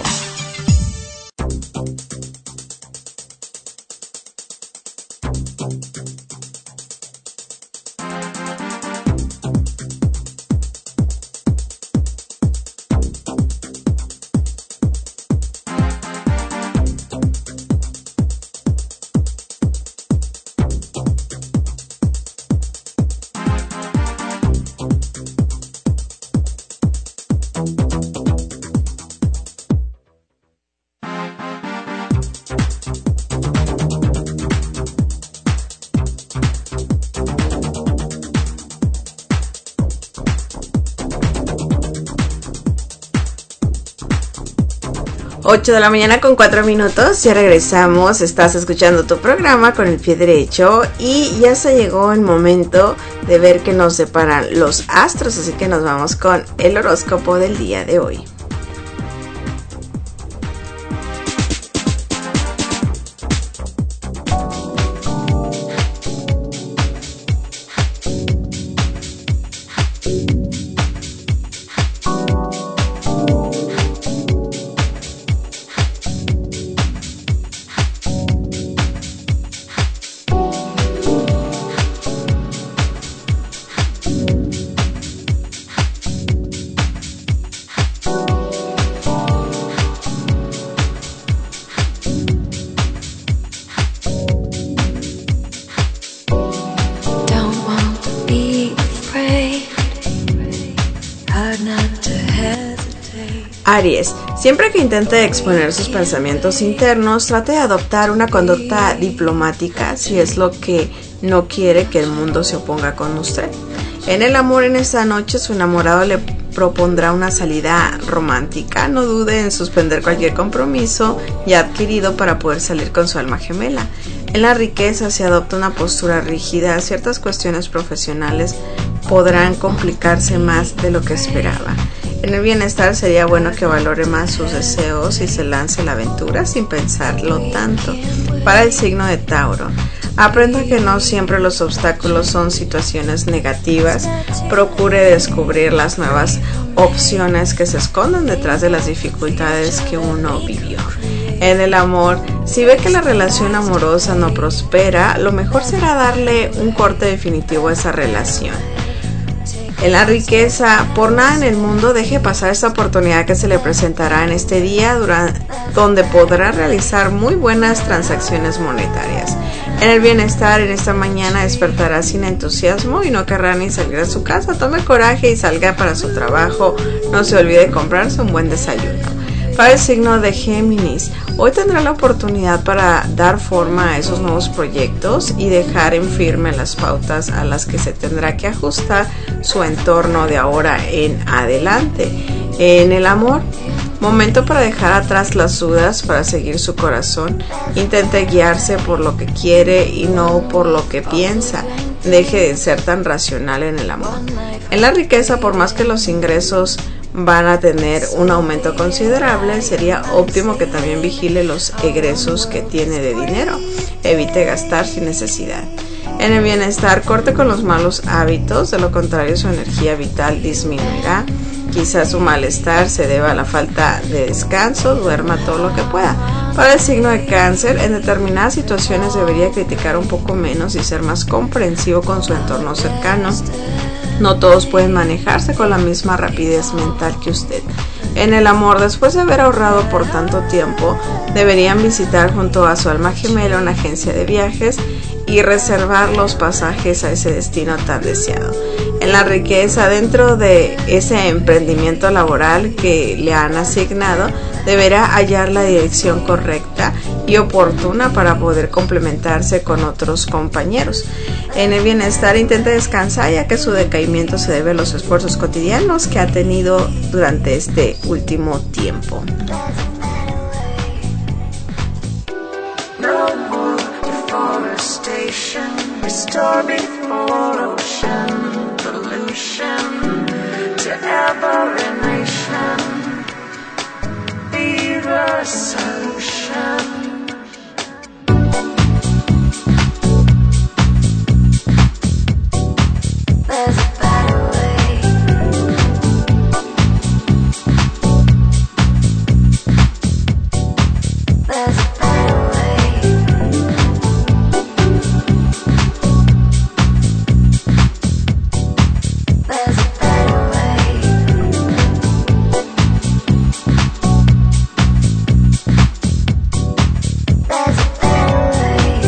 Ocho de la mañana con 4 minutos, ya regresamos, estás escuchando tu programa con el pie derecho y ya se llegó el momento de ver qué nos separan los astros, así que nos vamos con el horóscopo del día de hoy. Aries, siempre que intente exponer sus pensamientos internos, trate de adoptar una conducta diplomática si es lo que no quiere que el mundo se oponga con usted. En el amor, en esta noche su enamorado le propondrá una salida romántica. No dude en suspender cualquier compromiso ya adquirido para poder salir con su alma gemela. En la riqueza, si adopta una postura rígida, ciertas cuestiones profesionales podrán complicarse más de lo que esperaba. En el bienestar, sería bueno que valore más sus deseos y se lance a la aventura sin pensarlo tanto. Para el signo de Tauro, aprenda que no siempre los obstáculos son situaciones negativas. Procure descubrir las nuevas opciones que se esconden detrás de las dificultades que uno vivió. En el amor, si ve que la relación amorosa no prospera, lo mejor será darle un corte definitivo a esa relación. En la riqueza, por nada en el mundo deje pasar esta oportunidad que se le presentará en este día, donde podrá realizar muy buenas transacciones monetarias. En el bienestar, en esta mañana despertará sin entusiasmo y no querrá ni salir de su casa. Tome coraje y salga para su trabajo. No se olvide comprarse un buen desayuno. Para el signo de Géminis, hoy tendrá la oportunidad para dar forma a esos nuevos proyectos y dejar en firme las pautas a las que se tendrá que ajustar su entorno de ahora en adelante. En el amor, momento para dejar atrás las dudas, para seguir su corazón. Intente guiarse por lo que quiere y no por lo que piensa. Deje de ser tan racional en el amor. En la riqueza, por más que los ingresos van a tener un aumento considerable, sería óptimo que también vigile los egresos que tiene de dinero. Evite gastar sin necesidad. En el bienestar, corte con los malos hábitos, de lo contrario su energía vital disminuirá. Quizás su malestar se deba a la falta de descanso, duerma todo lo que pueda. Para el signo de Cáncer, en determinadas situaciones debería criticar un poco menos y ser más comprensivo con su entorno cercano. No todos pueden manejarse con la misma rapidez mental que usted. En el amor, después de haber ahorrado por tanto tiempo, deberían visitar junto a su alma gemela una agencia de viajes y reservar los pasajes a ese destino tan deseado. En la riqueza, dentro de ese emprendimiento laboral que le han asignado, deberá hallar la dirección correcta y oportuna para poder complementarse con otros compañeros. En el bienestar, intente descansar, ya que su decaimiento se debe a los esfuerzos cotidianos que ha tenido durante este último tiempo. No more deforestation, restore before ocean pollution to every nation. Be the solution. There's a better way. There's a better way. There's a better way. There's a better way.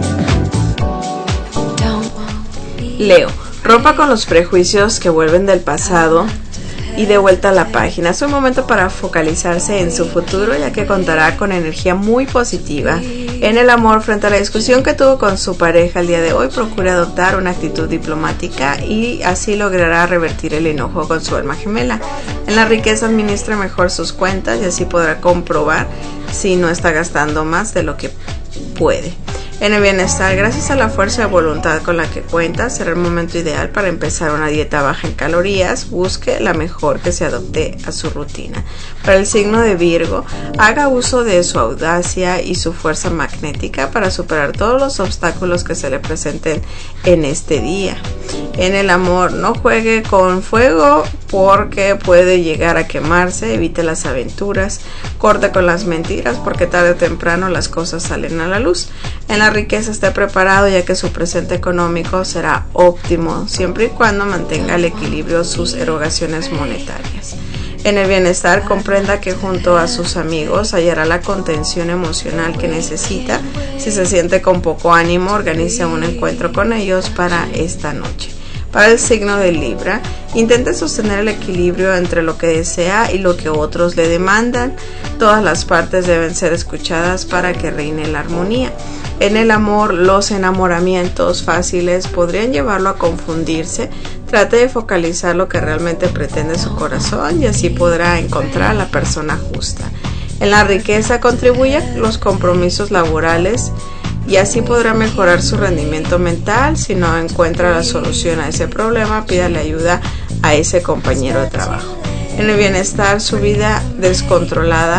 Leo, rompa con los prejuicios que vuelven del pasado y de vuelta a la página. Es un momento para focalizarse en su futuro, ya que contará con energía muy positiva. En el amor, frente a la discusión que tuvo con su pareja el día de hoy, procure adoptar una actitud diplomática y así logrará revertir el enojo con su alma gemela. En la riqueza, administre mejor sus cuentas y así podrá comprobar si no está gastando más de lo que puede. En el bienestar, gracias a la fuerza de voluntad con la que cuenta, será el momento ideal para empezar una dieta baja en calorías. Busque la mejor que se adopte a su rutina. Para el signo de Virgo, haga uso de su audacia y su fuerza magnética para superar todos los obstáculos que se le presenten en este día. En el amor, no juegue con fuego porque puede llegar a quemarse. Evite las aventuras, corte con las mentiras porque tarde o temprano las cosas salen a la luz. En la riqueza, esté preparado, ya que su presente económico será óptimo siempre y cuando mantenga el equilibrio sus erogaciones monetarias. En el bienestar, comprenda que junto a sus amigos hallará la contención emocional que necesita. Si se siente con poco ánimo, organice un encuentro con ellos para esta noche. Para el signo de Libra, intente sostener el equilibrio entre lo que desea y lo que otros le demandan. Todas las partes deben ser escuchadas para que reine la armonía. En el amor, los enamoramientos fáciles podrían llevarlo a confundirse. Trate de focalizar lo que realmente pretende su corazón y así podrá encontrar a la persona justa. En la riqueza, contribuye a los compromisos laborales y así podrá mejorar su rendimiento mental. Si no encuentra la solución a ese problema, pídale ayuda a ese compañero de trabajo. En el bienestar, su vida descontrolada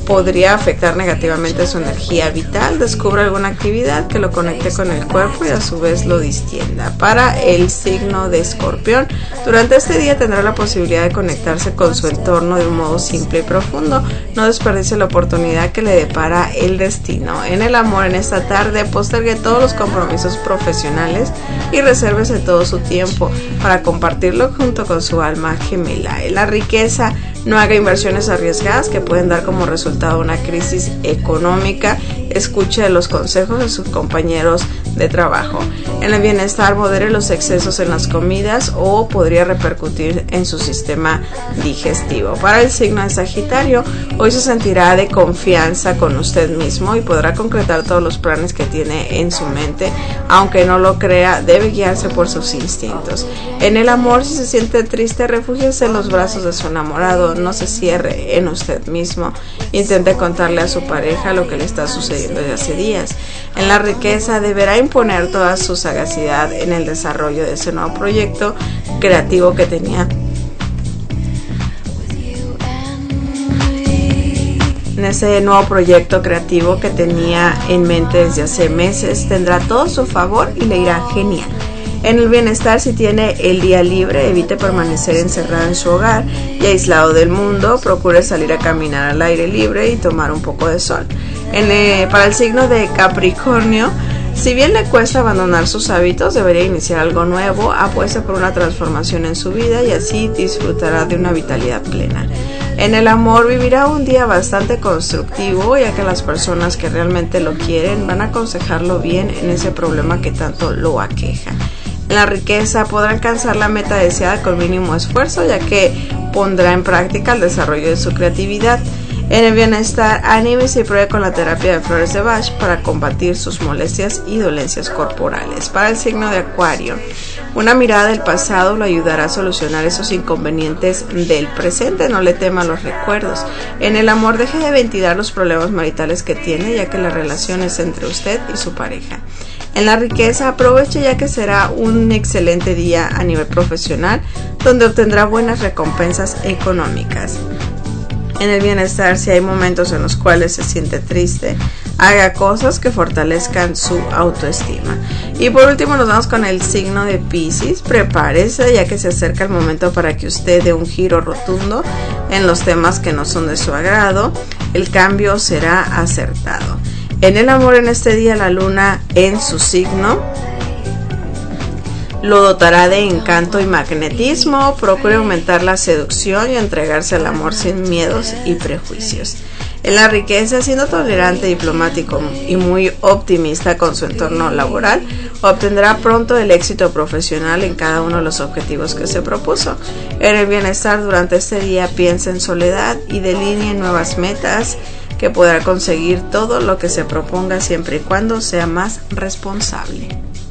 podría afectar negativamente su energía vital. Descubra alguna actividad que lo conecte con el cuerpo y a su vez lo distienda. Para el signo de Escorpión, durante este día tendrá la posibilidad de conectarse con su entorno de un modo simple y profundo. No desperdicie la oportunidad que le depara el destino. En el amor, en esta tarde, postergue todos los compromisos profesionales y resérvese todo su tiempo para compartirlo junto con su alma gemela. En la riqueza, no haga inversiones arriesgadas que pueden dar como resultado una crisis económica. Escuche los consejos de sus compañeros de trabajo. En el bienestar, modere los excesos en las comidas o podría repercutir en su sistema digestivo. Para el signo de Sagitario, hoy se sentirá de confianza con usted mismo y podrá concretar todos los planes que tiene en su mente. Aunque no lo crea, debe guiarse por sus instintos. En el amor, si se siente triste, refúgiese en los brazos de su enamorado. No se cierre en usted mismo. Intente contarle a su pareja lo que le está sucediendo desde hace días. En la riqueza, deberá imponer toda su sagacidad en el desarrollo de ese nuevo proyecto creativo que tenía. En ese nuevo proyecto creativo que tenía en mente desde hace meses, tendrá todo a su favor y le irá genial. En el bienestar, si tiene el día libre, evite permanecer encerrado en su hogar y aislado del mundo. Procure salir a caminar al aire libre y tomar un poco de sol. Para el signo de Capricornio, si bien le cuesta abandonar sus hábitos, debería iniciar algo nuevo. Apueste por una transformación en su vida y así disfrutará de una vitalidad plena. En el amor, vivirá un día bastante constructivo, ya que las personas que realmente lo quieren van a aconsejarlo bien en ese problema que tanto lo aqueja. En la riqueza, podrá alcanzar la meta deseada con mínimo esfuerzo, ya que pondrá en práctica el desarrollo de su creatividad. En el bienestar, anímese y pruebe con la terapia de flores de Bach para combatir sus molestias y dolencias corporales. Para el signo de Acuario, una mirada del pasado lo ayudará a solucionar esos inconvenientes del presente. No le tema los recuerdos. En el amor, deje de ventilar los problemas maritales que tiene, ya que la relación es entre usted y su pareja. En la riqueza, aproveche ya que será un excelente día a nivel profesional, donde obtendrá buenas recompensas económicas. En el bienestar, si hay momentos en los cuales se siente triste, haga cosas que fortalezcan su autoestima. Y por último nos vamos con el signo de Piscis. Prepárese, ya que se acerca el momento para que usted dé un giro rotundo en los temas que no son de su agrado. El cambio será acertado. En el amor, en este día, la luna en su signo lo dotará de encanto y magnetismo. Procure aumentar la seducción y entregarse al amor sin miedos y prejuicios. En la riqueza, siendo tolerante, diplomático y muy optimista con su entorno laboral, obtendrá pronto el éxito profesional en cada uno de los objetivos que se propuso. En el bienestar, durante este día, piensa en soledad y delinee nuevas metas que podrá conseguir todo lo que se proponga siempre y cuando sea más responsable.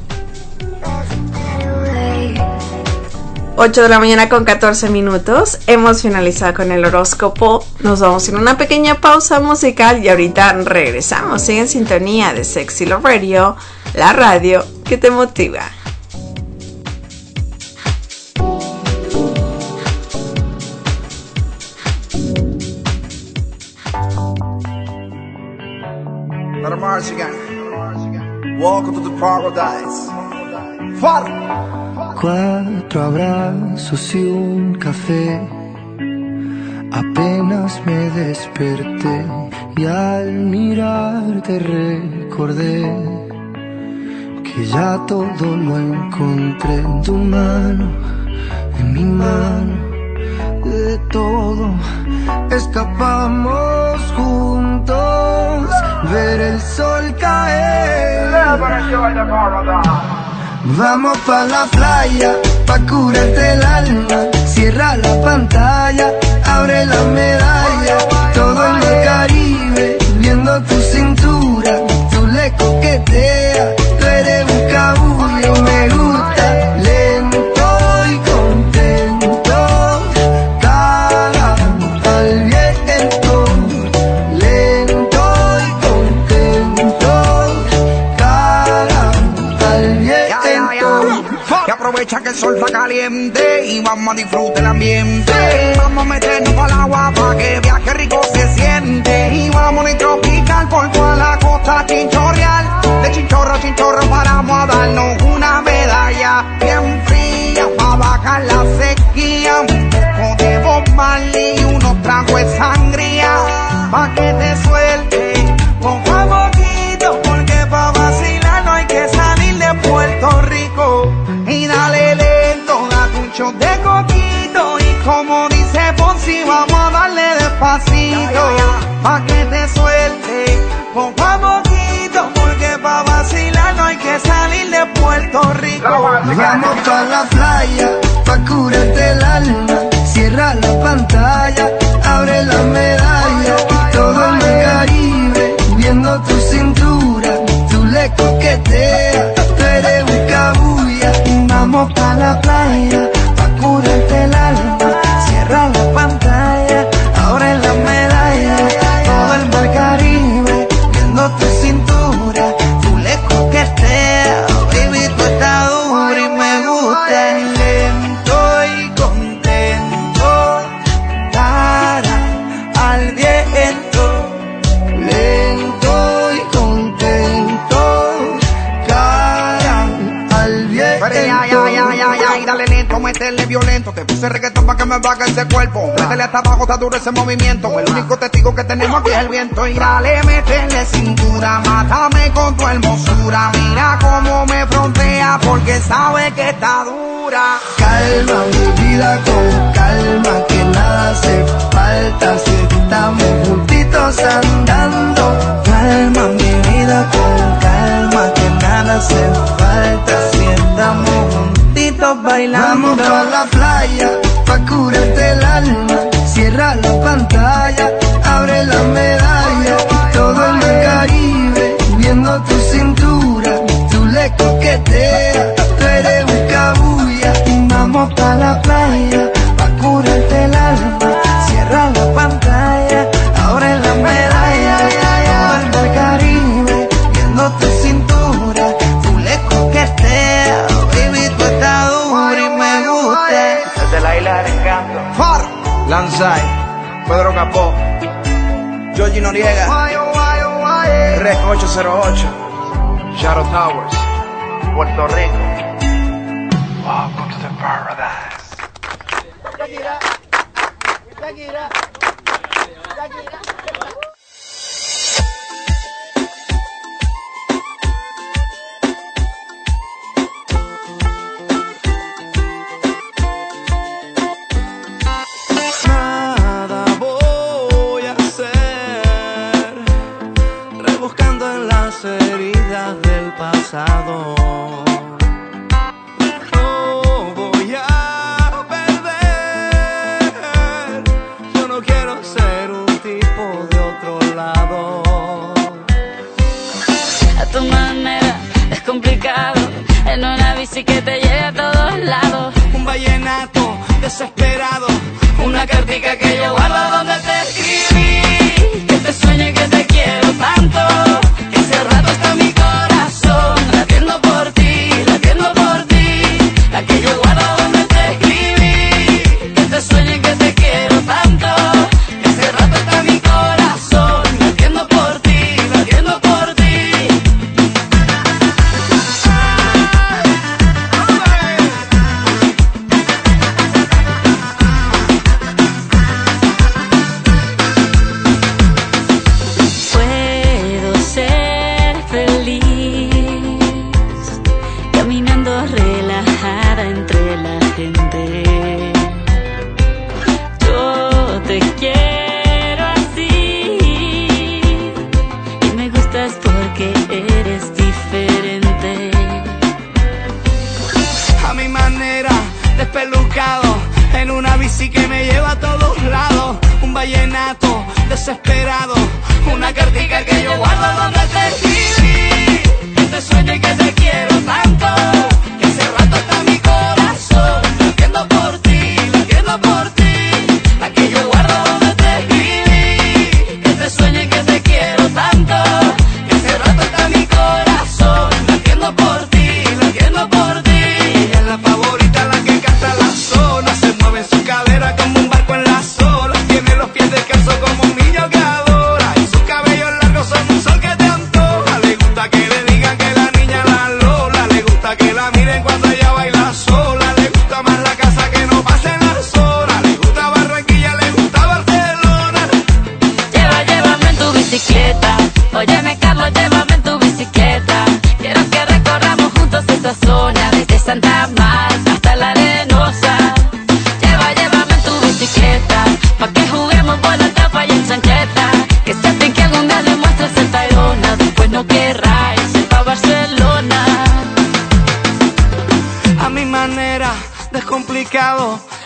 8 de la mañana con 14 minutos. Hemos finalizado con el horóscopo. Nos vamos en una pequeña pausa musical y ahorita regresamos. Sigue en sintonía de Sexy Love Radio, la radio que te motiva. Welcome to the paradise. 4 abrazos y un café. Apenas me desperté y al mirarte recordé que ya todo lo encontré en tu mano, en mi mano. De todo escapamos juntos, ver el sol caer. Vamos pa' la playa, pa' curarte el alma. Cierra la pantalla, abre la medalla. Todo en el Caribe, viendo tu cintura. Tú le coqueteas, tú eres un cabullo. Me gusta lento y contento. Cara al viento, lento y contento. Cara al viento. Y aprovecha que sol está caliente y vamos a disfrutar el ambiente. Vamos a meternos al agua para que viaje rico se siente. Y vamos a tropical por toda la costa chinchorreal. De chinchorro a chinchorro paramos a darnos una medalla bien fría para bajar la sequía. Un poco de Bob Marley y unos tragos de sangría pa' que te suelte poco a poquito, porque pa' vacilar no hay que salir de Puerto Rico. Y dale lento, date un shot de coquito y como dice Fonsi vamos a darle despacito pa' que te suelte poco a poquito, porque pa' vacilar no hay que salir de Puerto Rico. Vamos pa' la playa, pa' curarte el alma. Cierra la pantalla, abre la medalla. Todo el Caribe, viendo tu cintura. Tú le coqueteas, tú eres un cabuya. Vamos pa' la playa, pa' curarte el alma. Cierra la pantalla, abre la medalla. Todo el mar Caribe, viendo tu cintura. Tú le coqueteas, baby, tú estás dura y me gusta. Lento y contento, cara al viento. Lento y contento, cara al viento. Dale lento, métele violento. Te puse reggaetón pa' que me baje ese cuerpo. Métele hasta abajo, está duro ese movimiento. El único testigo que tenemos aquí es el viento. Y dale, métele cintura, mátame con tu hermosura. Mira cómo me frontea porque sabe que está dura. Calma mi vida con calma, que nada hace falta si estamos juntitos andando. Calma mi vida con calma, que nada hace falta si estamos juntitos bailando. Vamos pa' la playa, pa' curarte el alma. Cierra la pantalla, abre la medalla. Todo el Caribe, viendo tu cintura. Tú le coqueteas, tú eres un cabuya. Vamos pa' la playa, pa' curarte el alma. Cierra la pantalla, abre la medalla. Todo el mar Caribe, viendo tu cintura. Tú le coqueteas, baby, tú estás dura y me gusta. Desde la isla del encanto, Lanzai, Pedro Capó, Georgie Noriega, Rec 808, Shadow Towers, Puerto Rico. Welcome to paradise. Nada voy a hacer, rebuscando en las heridas del pasado. No voy a perder, yo no quiero ser un tipo de otro lado. A tu manera es complicado, en una bici que te lleve a todos lados. Un vallenato desesperado, Una cartica que yo guardo donde te escribí, que te sueño y que te quiero tanto, que hace rato está mi corazón latiendo por ti, la que yo guardo donde te escribí, que te sueño y que te quiero tanto, que hace rato está mi corazón latiendo por ti, Puedo ser feliz caminando relajada entre la gente. Yo te quiero así y me gustas porque eres diferente. a mi manera, despelucado, en una bici que me lleva a todos lados. Un vallenato desesperado, Una cartica que yo guardo donde te escribí, que te sueño y que te quiero tanto, que hace rato está mi corazón latiendo por ti, la que yo guardo donde te escribí, que te sueño y que te quiero tanto, que hace rato está mi corazón latiendo por ti, ella es la favorita, la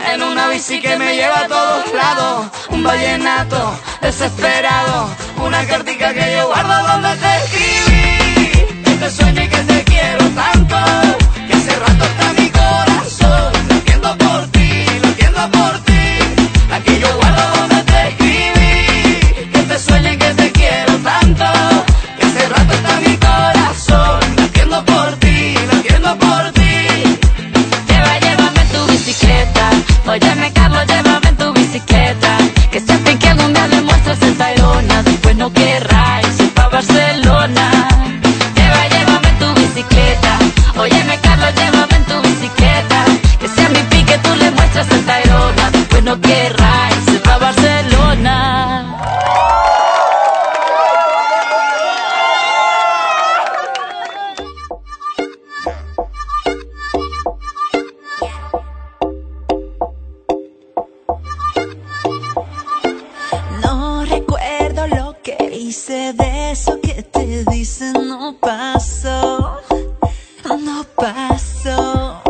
en una bici que me lleva a todos lados. Un vallenato desesperado, una cartica que yo guardo donde te escribí. Que te sueño y que te quiero tanto, que hace rato está mi corazón latiendo por ti, latiendo por ti. La que yo guardo donde te escribí. Que te sueño y que te quiero tanto, que hace rato está mi corazón latiendo por ti, latiendo por ti. Llévame en tu bicicleta. Óyeme, Carlos, llévame en tu bicicleta. Que si a ti que algún día demuestras el Tayrona, después no querrás ir pa' Barcelona. Llévame en tu bicicleta. Óyeme, Carlos, llévame en tu bicicleta. Que si a mi pique tú le muestras el Tayrona, después no querrás ir pa' Barcelona. No recuerdo lo que hice, de eso que te dicen no pasó, no pasó.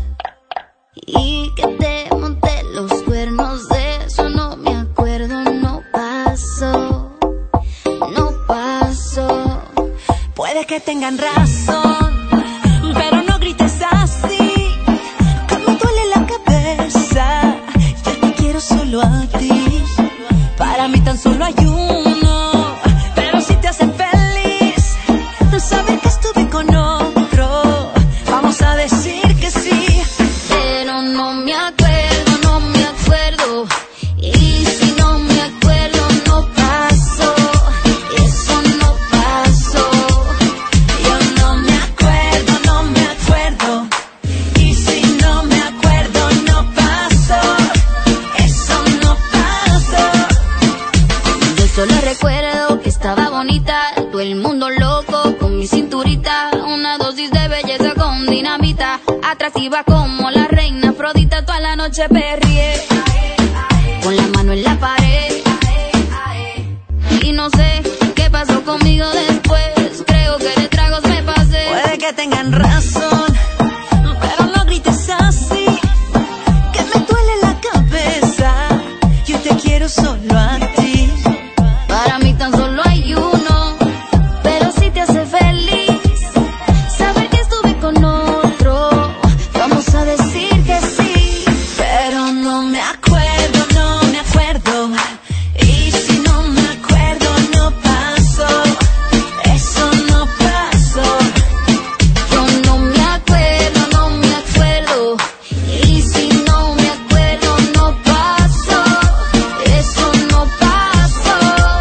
Y que te monté los cuernos, de eso no me acuerdo, no pasó, no pasó. Puede que tengan razón, pero no grites así, que me duele la cabeza. Yo te quiero solo a ti, para mí tan solo hay uno. Pero si te hace feliz saber que estuve con otro, vamos a decir que sí. Pero no me acuerdo, no me acuerdo. Y si no me acuerdo, no pasó. Eso no pasó. Yo no me acuerdo, no me acuerdo. Y si no me acuerdo, no pasó. Eso no pasó. Yo solo recuerdo que estaba bonita, todo el mundo loco con mi cinturita, una dosis de belleza con dinamita, atractiva como la reina Afrodita, toda la noche perrié, con la mano en la pared, y no sé qué pasó conmigo después, creo que de tragos me pasé. Puede que tengan razón, pero no grites así, que me duele la cabeza. Yo te quiero solo a ti, para mí tan solo hay uno. Pero si te hace feliz saber que estuve con otro, vamos a decir que sí. pero no me acuerdo, no me acuerdo. Y si no me acuerdo, no pasó. Eso no pasó. Yo no me acuerdo, no me acuerdo. Y si no me acuerdo, no pasó. Eso no pasó.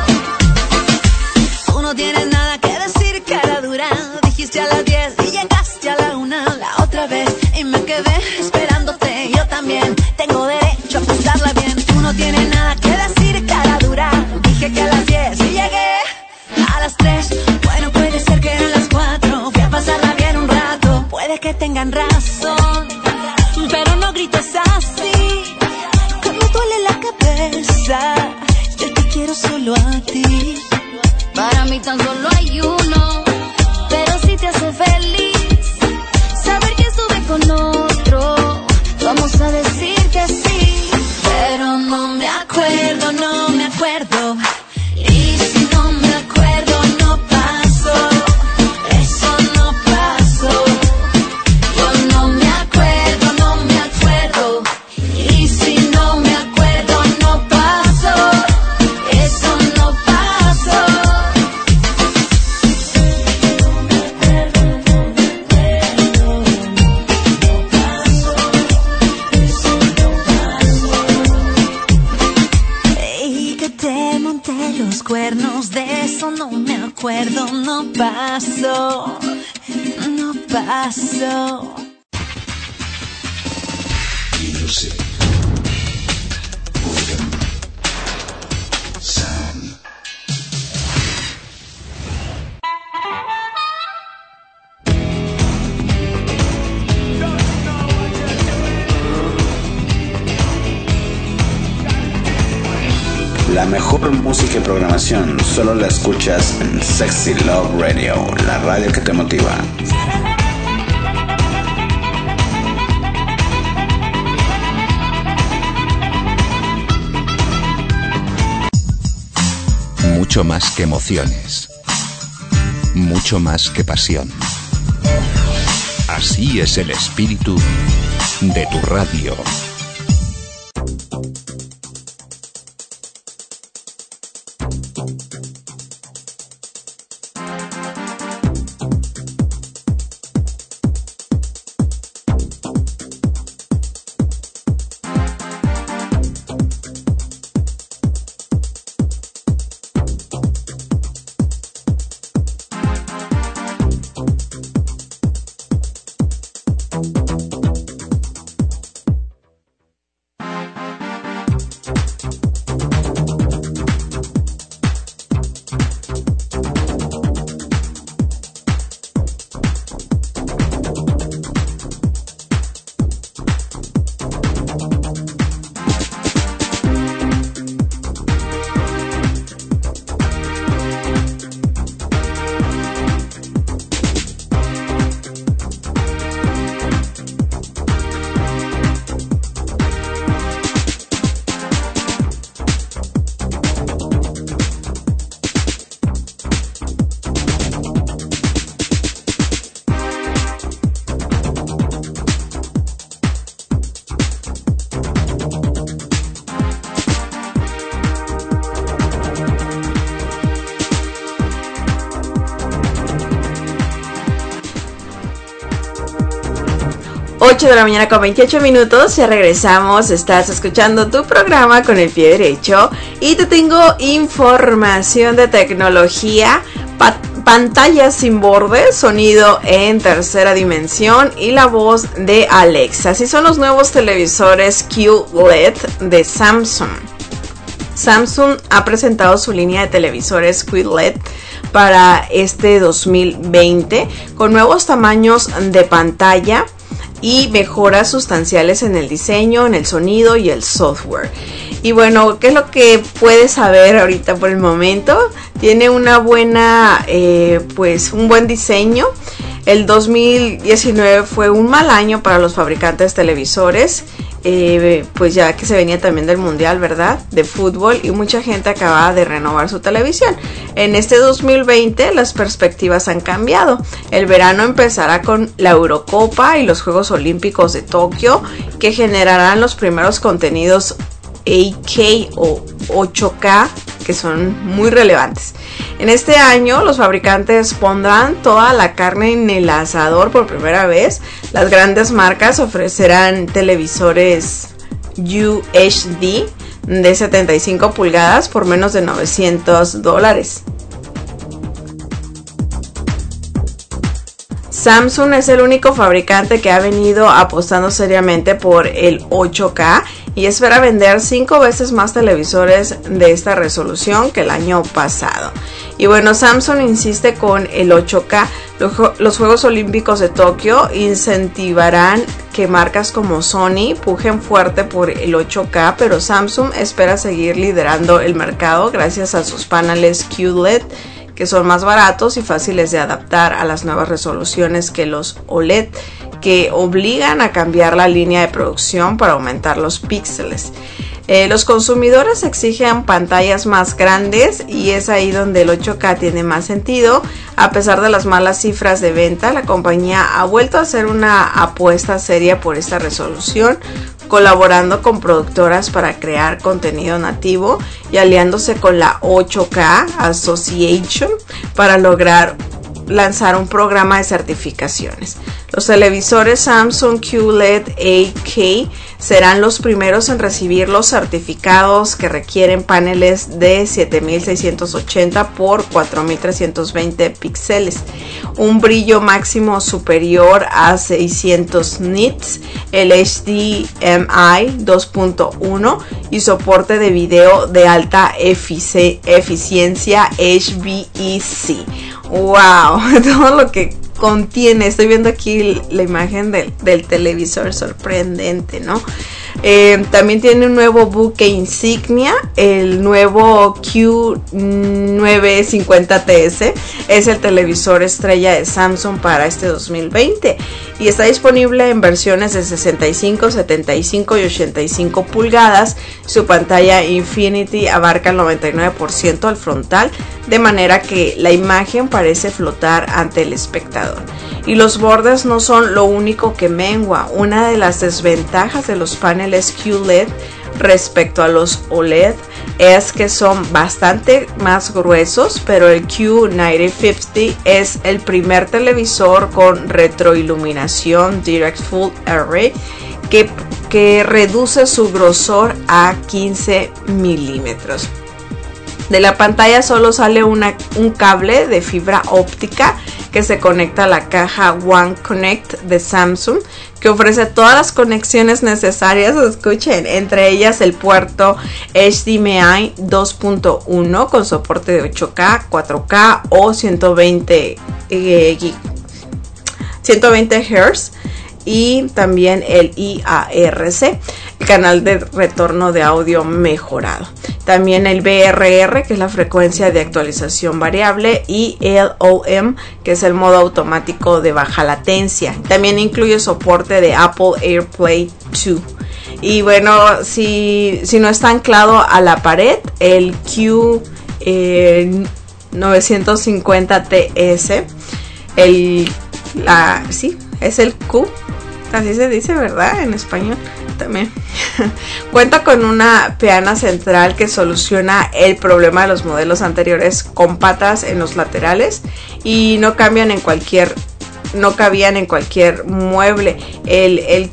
Tú no tienes nada que decir, cara dura. Dijiste a las 10 y llegaste a la 1 la otra vez, y me quedé esperándote. Yo también tengo derecho a pasarla bien. Tú no tienes nada que decir, cara dura. Dije que a las 10 y llegué a las 3. Bueno, puede ser que eran las 4. Fui a pasarla bien un rato. Puede que tengan razón, pero no grites así, que me duele la cabeza. Yo te quiero solo a ti, Para mí tan solo hay uno. Pero si te hace feliz saber que estuve con otro, vamos a decir que sí. pero no me acuerdo, no me acuerdo. Y si no me acuerdo, no pasó. Eso no pasó. Yo no me acuerdo, no me acuerdo. Y si no me acuerdo, no pasó. Eso no pasó. Y que te monté los cuernos, de eso no me acuerdo, no pasó, no pasó. Music. Rhythm. Sound. La mejor música y programación solo la escuchas en Sexy Love Radio, la radio que te motiva. Mucho más que emociones. Mucho más que pasión. Así es el espíritu de tu radio. De la mañana con 28 minutos, ya regresamos. Estás escuchando tu programa Con el Pie Derecho y te tengo información de tecnología, pantallas sin borde, sonido en tercera dimensión y la voz de Alexa. Así son los nuevos televisores QLED de Samsung. Samsung ha presentado su línea de televisores QLED para este 2020 con nuevos tamaños de pantalla y mejoras sustanciales en el diseño, en el sonido y el software. Y bueno, ¿qué es lo que puedes saber ahorita por el momento? Tiene una buena, un buen diseño. El 2019 fue un mal año para los fabricantes de televisores, pues ya que se venía también del mundial, ¿verdad? De fútbol, y mucha gente acababa de renovar su televisión. En este 2020 las perspectivas han cambiado. El verano empezará con la Eurocopa y los Juegos Olímpicos de Tokio, que generarán los primeros contenidos 8K o 8K que son muy relevantes. En este año los fabricantes pondrán toda la carne en el asador por primera vez. Las grandes marcas ofrecerán televisores UHD de 75 pulgadas por menos de $900. Samsung es el único fabricante que ha venido apostando seriamente por el 8K y espera vender 5 veces más televisores de esta resolución que el año pasado. Y bueno, Samsung insiste con el 8K. Los Juegos Olímpicos de Tokio incentivarán que marcas como Sony pujen fuerte por el 8K, pero Samsung espera seguir liderando el mercado gracias a sus paneles QLED, que son más baratos y fáciles de adaptar a las nuevas resoluciones que los OLED, que obligan a cambiar la línea de producción para aumentar los píxeles. Los consumidores exigen pantallas más grandes y es ahí donde el 8K tiene más sentido. A pesar de las malas cifras de venta, la compañía ha vuelto a hacer una apuesta seria por esta resolución, colaborando con productoras para crear contenido nativo y aliándose con la 8K Association para lograr lanzar un programa de certificaciones. Los televisores Samsung QLED 8K serán los primeros en recibir los certificados que requieren paneles de 7680 por 4320 píxeles, un brillo máximo superior a 600 nits, el HDMI 2.1 y soporte de video de alta eficiencia HVEC. ¡Wow! Todo lo que contiene, estoy viendo aquí la imagen del televisor, sorprendente, ¿no? También tiene un nuevo buque insignia, el nuevo Q950TS, es el televisor estrella de Samsung para este 2020 y está disponible en versiones de 65, 75 y 85 pulgadas. Su pantalla Infinity abarca el 99% al frontal, de manera que la imagen parece flotar ante el espectador. Y los bordes no son lo único que mengua. Una de las desventajas de los paneles QLED respecto a los OLED es que son bastante más gruesos, pero el Q950 es el primer televisor con retroiluminación Direct Full Array que reduce su grosor a 15 milímetros. De la pantalla solo sale un cable de fibra óptica que se conecta a la caja One Connect de Samsung, que ofrece todas las conexiones necesarias, escuchen, entre ellas el puerto HDMI 2.1 con soporte de 8K, 4K o 120 Hz, y también el IARC, el canal de retorno de audio mejorado. También el VRR, que es la frecuencia de actualización variable, y el LOM, que es el modo automático de baja latencia. También incluye soporte de Apple AirPlay 2. Y bueno, si no está anclado a la pared, el Q950TS, es el Q, así se dice, ¿verdad? En español también. Cuenta con una peana central que soluciona el problema de los modelos anteriores con patas en los laterales y no cabían en cualquier mueble. El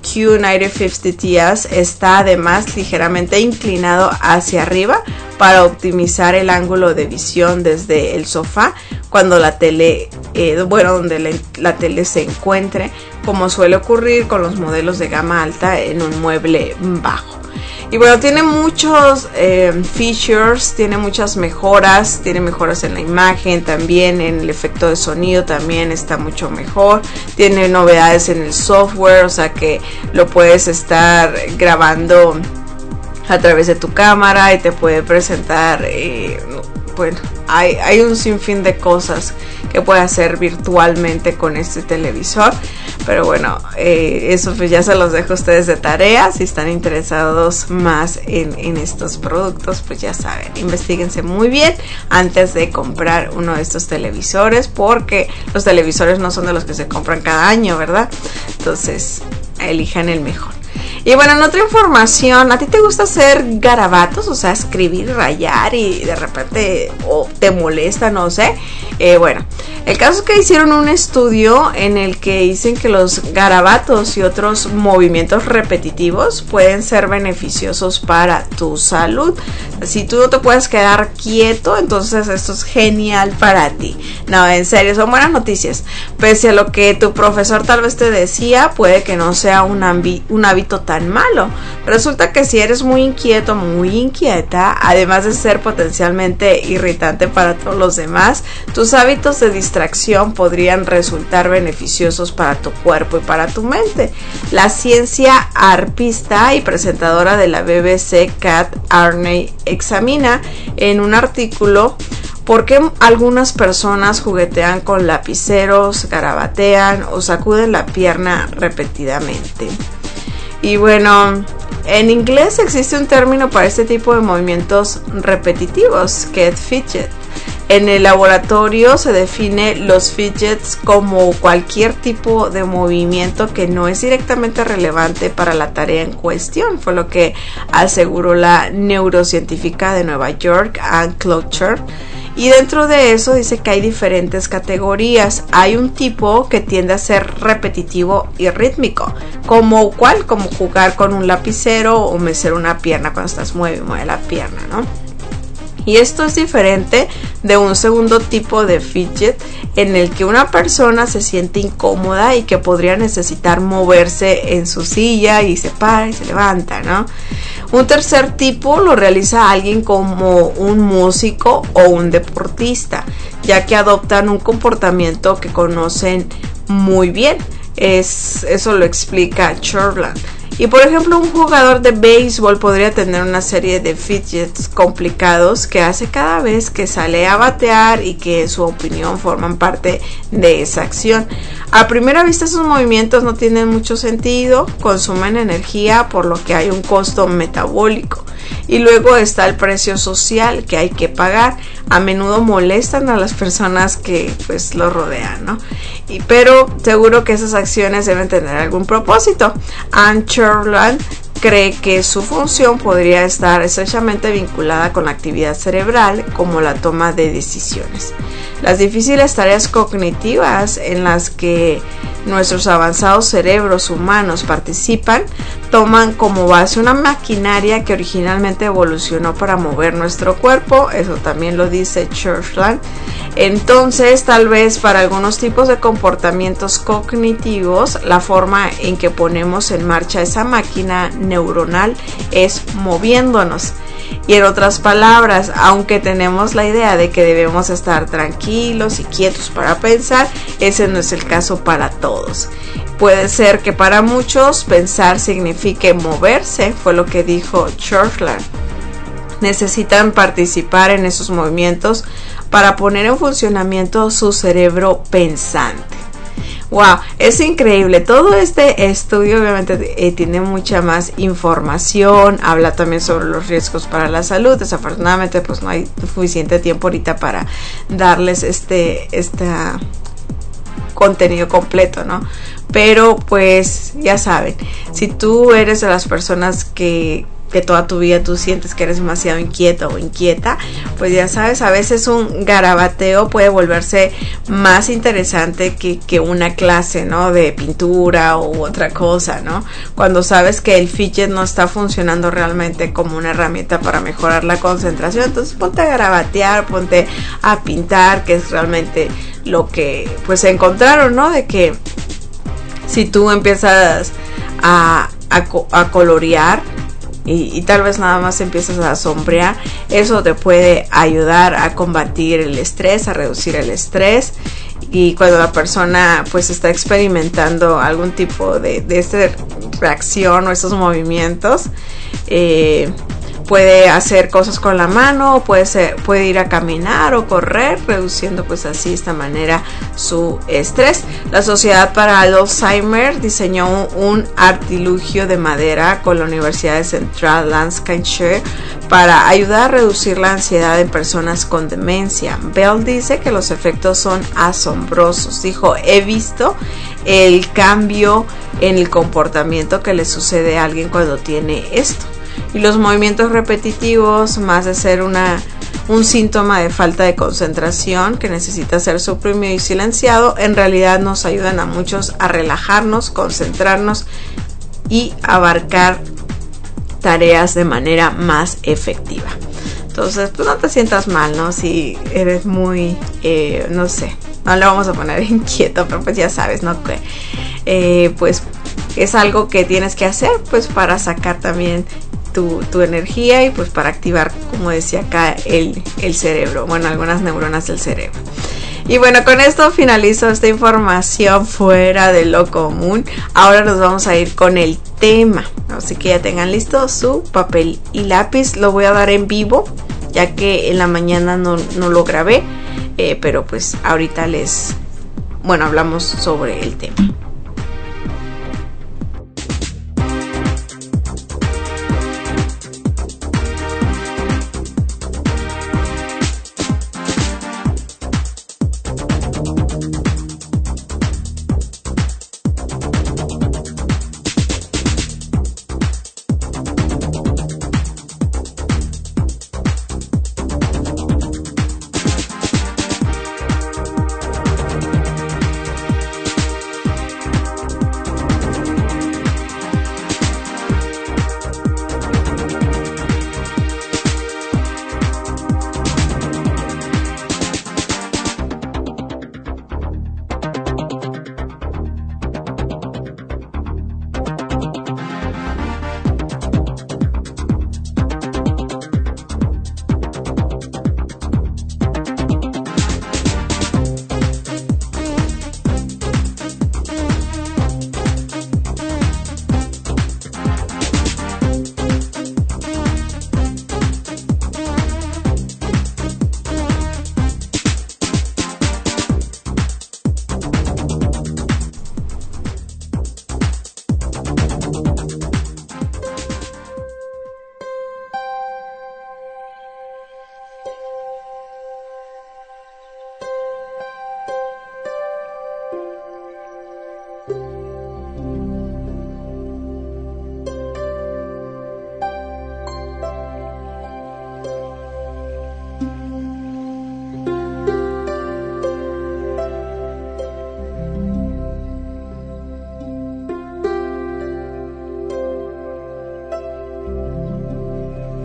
Q950TS está además ligeramente inclinado hacia arriba para optimizar el ángulo de visión desde el sofá cuando la tele, donde la tele se encuentre, como suele ocurrir con los modelos de gama alta en un mueble bajo. Y bueno, tiene muchos features, tiene muchas mejoras, tiene mejoras en la imagen, también en el efecto de sonido también está mucho mejor, tiene novedades en el software, o sea que lo puedes estar grabando a través de tu cámara y te puede presentar, bueno, hay un sinfín de cosas que puede hacer virtualmente con este televisor, pero bueno, eso pues ya se los dejo a ustedes de tarea. Si están interesados más en estos productos, pues ya saben, investíguense muy bien antes de comprar uno de estos televisores, porque los televisores no son de los que se compran cada año, ¿verdad? Entonces elijan el mejor. Y bueno, en otra información, ¿a ti te gusta hacer garabatos? O sea, escribir, rayar y de repente te molesta, no sé. Bueno, el caso es que hicieron un estudio en el que dicen que los garabatos y otros movimientos repetitivos pueden ser beneficiosos para tu salud. Si tú no te puedes quedar quieto, entonces esto es genial para ti. No, en serio, son buenas noticias. Pese a lo que tu profesor tal vez te decía, puede que no sea un hábito tan malo. Resulta que si eres muy inquieto, muy inquieta, además de ser potencialmente irritante para todos los demás, tus hábitos de distracción podrían resultar beneficiosos para tu cuerpo y para tu mente. La ciencia arpista y presentadora de la BBC, Kat Arney, examina en un artículo por qué algunas personas juguetean con lapiceros, garabatean o sacuden la pierna repetidamente. Y bueno, en inglés existe un término para este tipo de movimientos repetitivos, que es fidget. En el laboratorio se define los fidgets como cualquier tipo de movimiento que no es directamente relevante para la tarea en cuestión, fue lo que aseguró la neurocientífica de Nueva York, Ann Clocher. Y dentro de eso dice que hay diferentes categorías. Hay un tipo que tiende a ser repetitivo y rítmico, como jugar con un lapicero o mecer una pierna cuando estás mueve la pierna, ¿no? Y esto es diferente de un segundo tipo de fidget en el que una persona se siente incómoda y que podría necesitar moverse en su silla y se para y se levanta, ¿no? Un tercer tipo lo realiza alguien como un músico o un deportista, ya que adoptan un comportamiento que conocen muy bien. Eso lo explica Churland. Y por ejemplo, un jugador de béisbol podría tener una serie de fidgets complicados que hace cada vez que sale a batear y que en su opinión forman parte de esa acción. A primera vista esos movimientos no tienen mucho sentido, consumen energía por lo que hay un costo metabólico. Y luego está el precio social que hay que pagar. A menudo molestan a las personas que pues lo rodean, ¿no? Pero seguro que esas acciones deben tener algún propósito. Anne Churland cree que su función podría estar estrechamente vinculada con la actividad cerebral, como la toma de decisiones. Las difíciles tareas cognitivas en las que nuestros avanzados cerebros humanos participan toman como base una maquinaria que originalmente evolucionó para mover nuestro cuerpo. Eso también lo dice Churland. Entonces, tal vez para algunos tipos de comportamientos cognitivos, la forma en que ponemos en marcha esa máquina neuronal es moviéndonos. Y en otras palabras, aunque tenemos la idea de que debemos estar tranquilos y quietos para pensar, ese no es el caso para todos. Puede ser que para muchos pensar signifique moverse, fue lo que dijo Churland. Necesitan participar en esos movimientos para poner en funcionamiento su cerebro pensante. Wow, es increíble. Todo este estudio obviamente tiene mucha más información, habla también sobre los riesgos para la salud. Desafortunadamente pues no hay suficiente tiempo ahorita para darles este contenido completo, ¿no? Pero pues ya saben, si tú eres de las personas que toda tu vida tú sientes que eres demasiado inquieto o inquieta, pues ya sabes, a veces un garabateo puede volverse más interesante que una clase, ¿no? De pintura u otra cosa, ¿no? Cuando sabes que el fidget no está funcionando realmente como una herramienta para mejorar la concentración, entonces ponte a garabatear, ponte a pintar, que es realmente lo que pues encontraron, ¿no? De que si tú empiezas a colorear y tal vez nada más empiezas a sombrear, eso te puede ayudar a combatir el estrés, a reducir el estrés. Y cuando la persona pues está experimentando algún tipo de esta reacción o estos movimientos, puede hacer cosas con la mano, puede ir a caminar o correr, reduciendo pues así de esta manera su estrés. La Sociedad para el Alzheimer diseñó un artilugio de madera con la Universidad de Central Lancashire para ayudar a reducir la ansiedad en personas con demencia. Bell dice que los efectos son asombrosos. Dijo, he visto el cambio en el comportamiento que le sucede a alguien cuando tiene esto. Y los movimientos repetitivos, más de ser un síntoma de falta de concentración que necesita ser suprimido y silenciado, en realidad nos ayudan a muchos a relajarnos, concentrarnos y abarcar tareas de manera más efectiva. Entonces, pues no te sientas mal, ¿no? Si eres muy, no sé, no le vamos a poner inquieto, pero pues ya sabes, ¿no? Que pues es algo que tienes que hacer pues para sacar también tu energía y pues para activar, como decía acá, el cerebro, bueno, algunas neuronas del cerebro. Y bueno, con esto finalizo esta información fuera de lo común. Ahora nos vamos a ir con el tema, así que ya tengan listo su papel y lápiz. Lo voy a dar en vivo, ya que en la mañana no lo grabé, pero pues ahorita hablamos sobre el tema.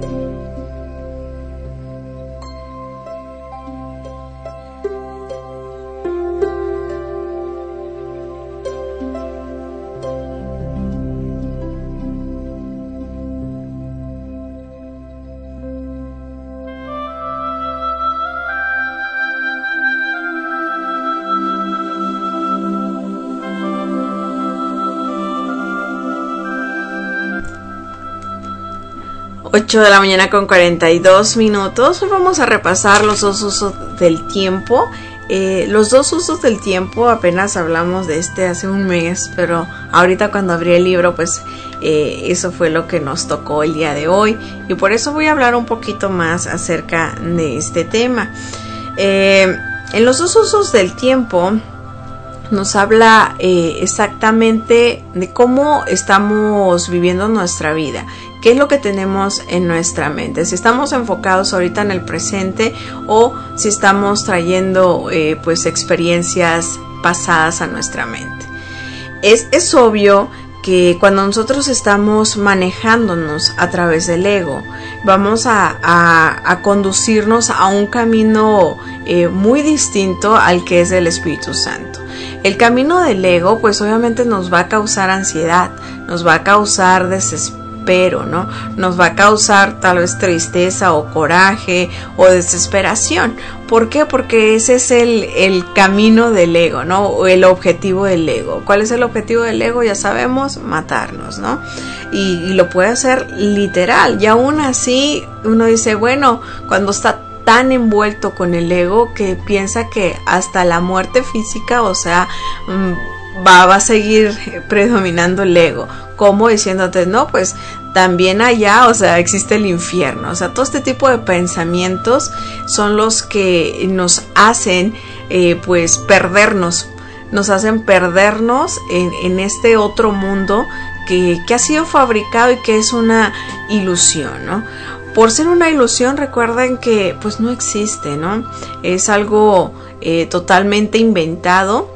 8 de la mañana con 42 minutos. Hoy vamos a repasar los dos usos del tiempo. Los dos usos del tiempo, apenas hablamos de este hace un mes, pero ahorita cuando abrí el libro, pues eso fue lo que nos tocó el día de hoy. Y por eso voy a hablar un poquito más acerca de este tema. En los dos usos del tiempo nos habla exactamente de cómo estamos viviendo nuestra vida. ¿Qué es lo que tenemos en nuestra mente? Si estamos enfocados ahorita en el presente o si estamos trayendo pues experiencias pasadas a nuestra mente. Es obvio que cuando nosotros estamos manejándonos a través del ego, vamos a conducirnos a un camino muy distinto al que es el Espíritu Santo. El camino del ego pues obviamente nos va a causar ansiedad, nos va a causar desespero, ¿no? Nos va a causar tal vez tristeza o coraje o desesperación. ¿Por qué? Porque ese es el camino del ego, ¿no? O el objetivo del ego. ¿Cuál es el objetivo del ego? Ya sabemos, matarnos, ¿no? Y lo puede hacer literal. Y aún así uno dice, bueno, cuando está tan envuelto con el ego que piensa que hasta la muerte física, o sea, va a seguir predominando el ego, como diciéndote, no, pues también allá, o sea, existe el infierno. O sea, todo este tipo de pensamientos son los que nos hacen pues perdernos, nos hacen perdernos en este otro mundo que ha sido fabricado y que es una ilusión, ¿no? Por ser una ilusión, recuerden que pues no existe, ¿no? Es algo totalmente inventado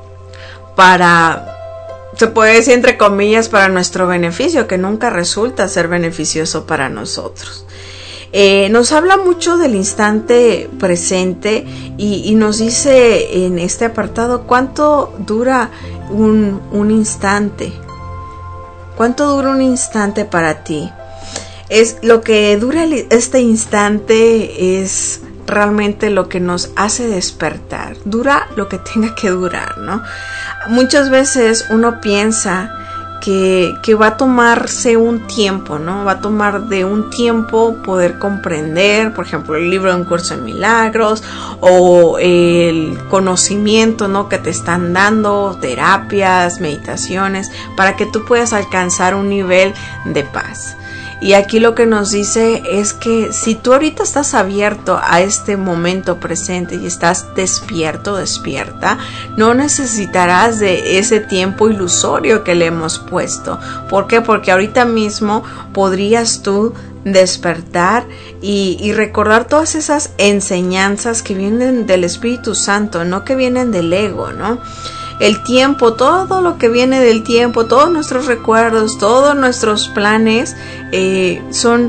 para, se puede decir entre comillas, para nuestro beneficio, que nunca resulta ser beneficioso para nosotros. Nos habla mucho del instante presente y nos dice en este apartado cuánto dura un instante. ¿Cuánto dura un instante para ti? Es lo que dura este instante, es realmente lo que nos hace despertar. Dura lo que tenga que durar, ¿no? Muchas veces uno piensa que va a tomarse un tiempo, ¿no? Va a tomar de un tiempo poder comprender, por ejemplo, el libro de Un Curso en Milagros o el conocimiento, ¿no? Que te están dando, terapias, meditaciones, para que tú puedas alcanzar un nivel de paz. Y aquí lo que nos dice es que si tú ahorita estás abierto a este momento presente y estás despierto, despierta, no necesitarás de ese tiempo ilusorio que le hemos puesto. ¿Por qué? Porque ahorita mismo podrías tú despertar y recordar todas esas enseñanzas que vienen del Espíritu Santo, no que vienen del ego, ¿no? El tiempo, todo lo que viene del tiempo, todos nuestros recuerdos, todos nuestros planes son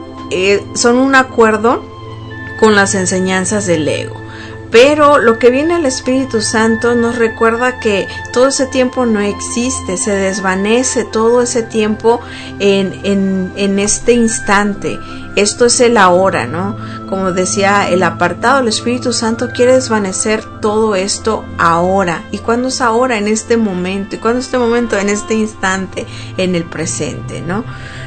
un acuerdo con las enseñanzas del ego. Pero lo que viene el Espíritu Santo nos recuerda que todo ese tiempo no existe, se desvanece todo ese tiempo en este instante. Esto es el ahora, ¿no? Como decía el apartado, el Espíritu Santo quiere desvanecer todo esto ahora. ¿Y cuándo es ahora? En este momento. ¿Y cuándo es este momento? En este instante, en el presente, ¿no?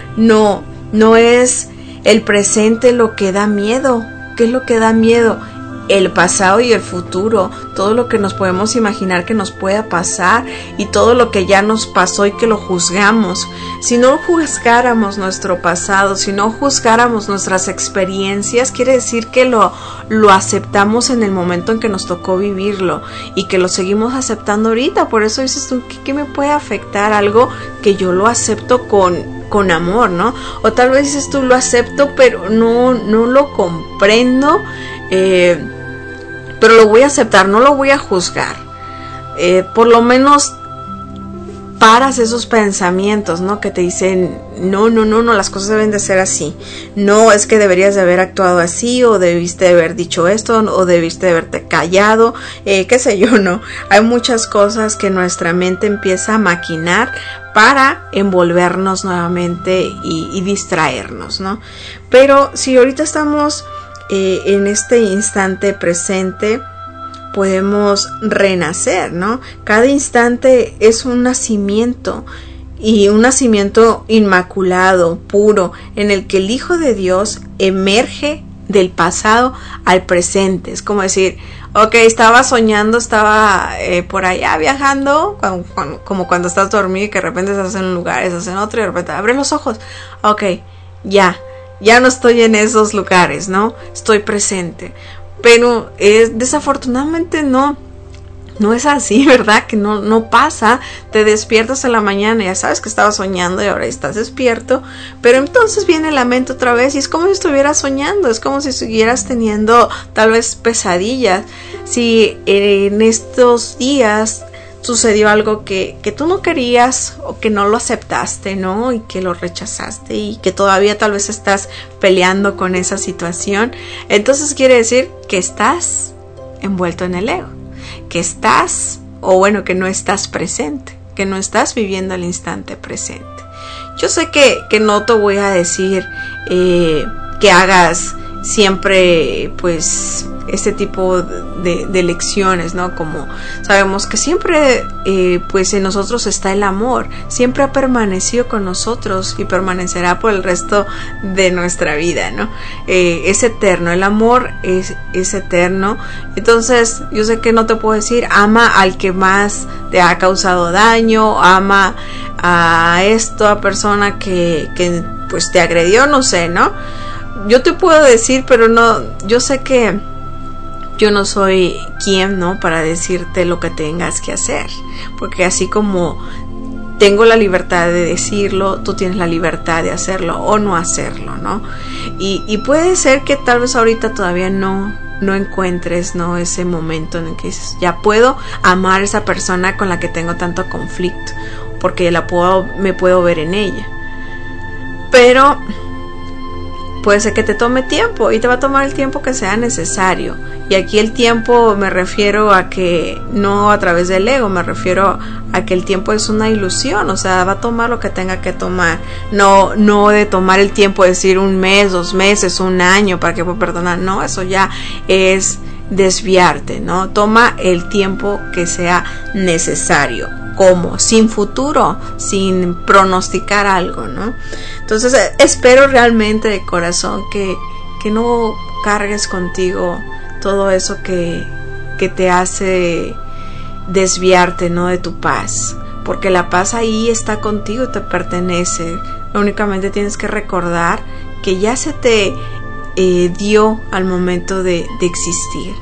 No es el presente lo que da miedo. ¿Qué es lo que da miedo? El pasado y el futuro, todo lo que nos podemos imaginar que nos pueda pasar y todo lo que ya nos pasó y que lo juzgamos. Si no juzgáramos nuestro pasado, si no juzgáramos nuestras experiencias, quiere decir que lo aceptamos en el momento en que nos tocó vivirlo y que lo seguimos aceptando ahorita. Por eso dices tú, ¿qué me puede afectar? Algo que yo lo acepto con amor, ¿no? O tal vez dices tú, lo acepto pero no lo comprendo, pero lo voy a aceptar, no lo voy a juzgar. Por lo menos paras esos pensamientos, ¿no? Que te dicen, no, las cosas deben de ser así. No, es que deberías de haber actuado así, o debiste de haber dicho esto, o debiste de haberte callado, qué sé yo, ¿no? Hay muchas cosas que nuestra mente empieza a maquinar para envolvernos nuevamente y distraernos, ¿no? Pero si ahorita estamos en este instante presente, podemos renacer, ¿no? Cada instante es un nacimiento, y un nacimiento inmaculado, puro, en el que el Hijo de Dios emerge del pasado al presente. Es como decir, ok, estaba soñando, estaba por allá viajando, como cuando estás dormido y que de repente estás en un lugar, estás en otro y de repente abres los ojos. Ok, ya no estoy en esos lugares, ¿no? Estoy presente. Pero desafortunadamente no es así, ¿verdad? Que no pasa. Te despiertas en la mañana y ya sabes que estabas soñando y ahora estás despierto, pero entonces viene la mente otra vez y es como si estuvieras soñando, es como si estuvieras teniendo tal vez pesadillas. Si en estos días sucedió algo que tú no querías o que no lo aceptaste, ¿no? Y que lo rechazaste y que todavía tal vez estás peleando con esa situación, entonces quiere decir que estás envuelto en el ego, que estás, o bueno, que no estás presente, que no estás viviendo el instante presente. Yo sé que no te voy a decir que hagas siempre pues este tipo de lecciones, ¿no? Como sabemos que siempre pues en nosotros está el amor, siempre ha permanecido con nosotros y permanecerá por el resto de nuestra vida, ¿no? Es eterno, el amor es eterno. Entonces yo sé que no te puedo decir ama al que más te ha causado daño, ama a esta persona que pues te agredió, no sé, ¿no? Yo te puedo decir, pero no, yo sé que yo no soy quien, ¿no? Para decirte lo que tengas que hacer, porque así como tengo la libertad de decirlo, tú tienes la libertad de hacerlo o no hacerlo, ¿no? Y puede ser que tal vez ahorita todavía no encuentres, ¿no? Ese momento en el que dices, ya puedo amar a esa persona con la que tengo tanto conflicto, porque me puedo ver en ella. Pero puede ser que te tome tiempo y te va a tomar el tiempo que sea necesario. Y aquí el tiempo me refiero a que no a través del ego, me refiero a que el tiempo es una ilusión, o sea, va a tomar lo que tenga que tomar. No de tomar el tiempo de decir 1 mes, 2 meses, 1 año para que pueda perdonar. No, eso ya es desviarte, ¿no? Toma el tiempo que sea necesario. ¿Cómo? Sin futuro, sin pronosticar algo, ¿no? Entonces espero realmente de corazón que no cargues contigo todo eso que te hace desviarte, ¿no? De tu paz, porque la paz ahí está contigo, te pertenece. Únicamente tienes que recordar que ya se te dio al momento de existir.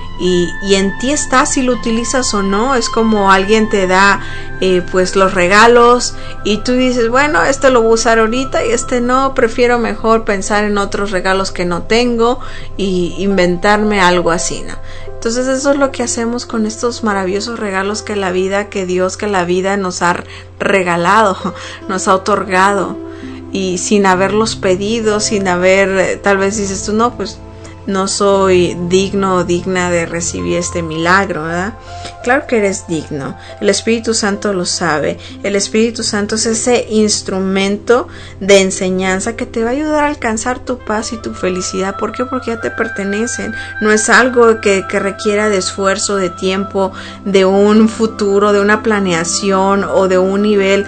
Y en ti está si lo utilizas o no. Es como alguien te da pues los regalos y tú dices, bueno, este lo voy a usar ahorita y este no, prefiero mejor pensar en otros regalos que no tengo y inventarme algo así, ¿no? Entonces eso es lo que hacemos con estos maravillosos regalos que la vida nos ha regalado, nos ha otorgado, y sin haberlos pedido, sin haber, tal vez dices tú, no, pues no soy digno o digna de recibir este milagro, ¿verdad? Claro que eres digno. El Espíritu Santo lo sabe. El Espíritu Santo es ese instrumento de enseñanza que te va a ayudar a alcanzar tu paz y tu felicidad. ¿Por qué? Porque ya te pertenecen. No es algo que requiera de esfuerzo, de tiempo, de un futuro, de una planeación o de un nivel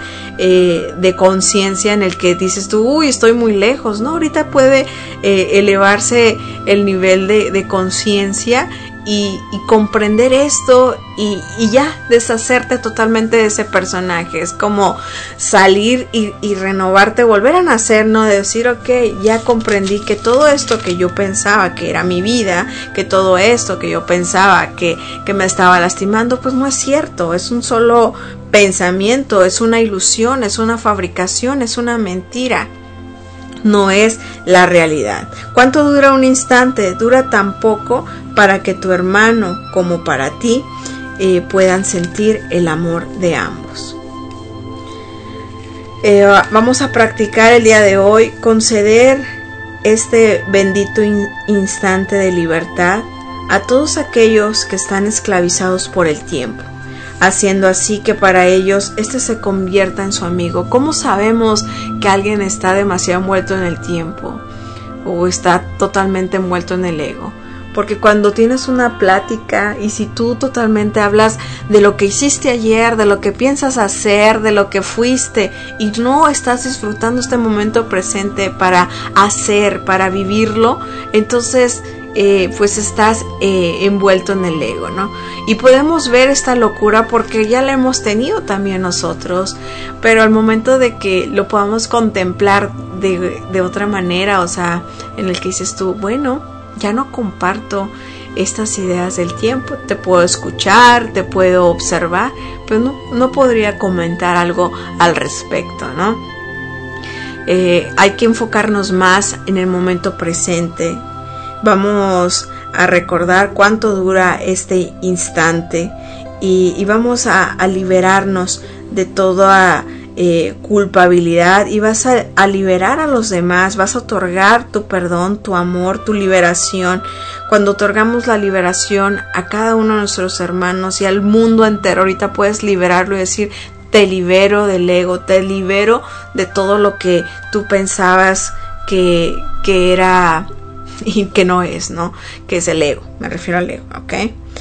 de conciencia en el que dices tú, uy, estoy muy lejos. No, ahorita puede elevarse el nivel de conciencia y comprender esto y ya deshacerte totalmente de ese personaje. Es como salir y renovarte, volver a nacer, ¿no? De decir, ok, ya comprendí que todo esto que yo pensaba que era mi vida, que todo esto que yo pensaba que me estaba lastimando, pues no es cierto, es un solo pensamiento, es una ilusión, es una fabricación, es una mentira. No es la realidad. ¿Cuánto dura un instante? Dura tan poco para que tu hermano como para ti puedan sentir el amor de ambos. Vamos a practicar el día de hoy, conceder este bendito instante de libertad a todos aquellos que están esclavizados por el tiempo, haciendo así que para ellos este se convierta en su amigo. ¿Cómo sabemos que alguien está demasiado envuelto en el tiempo o está totalmente envuelto en el ego? Porque cuando tienes una plática y si tú totalmente hablas de lo que hiciste ayer, de lo que piensas hacer, de lo que fuiste y no estás disfrutando este momento presente para hacer, para vivirlo, entonces pues estás envuelto en el ego, ¿no? Y podemos ver esta locura porque ya la hemos tenido también nosotros, pero al momento de que lo podamos contemplar de otra manera, o sea, en el que dices tú, bueno, ya no comparto estas ideas del tiempo, te puedo escuchar, te puedo observar, pero no podría comentar algo al respecto, ¿no? Hay que enfocarnos más en el momento presente. Vamos a recordar cuánto dura este instante y vamos a liberarnos de toda culpabilidad y vas a liberar a los demás, vas a otorgar tu perdón, tu amor, tu liberación. Cuando otorgamos la liberación a cada uno de nuestros hermanos y al mundo entero, ahorita puedes liberarlo y decir, te libero del ego, te libero de todo lo que tú pensabas que era y que no es, ¿no? Que es el ego, me refiero al ego, ¿ok?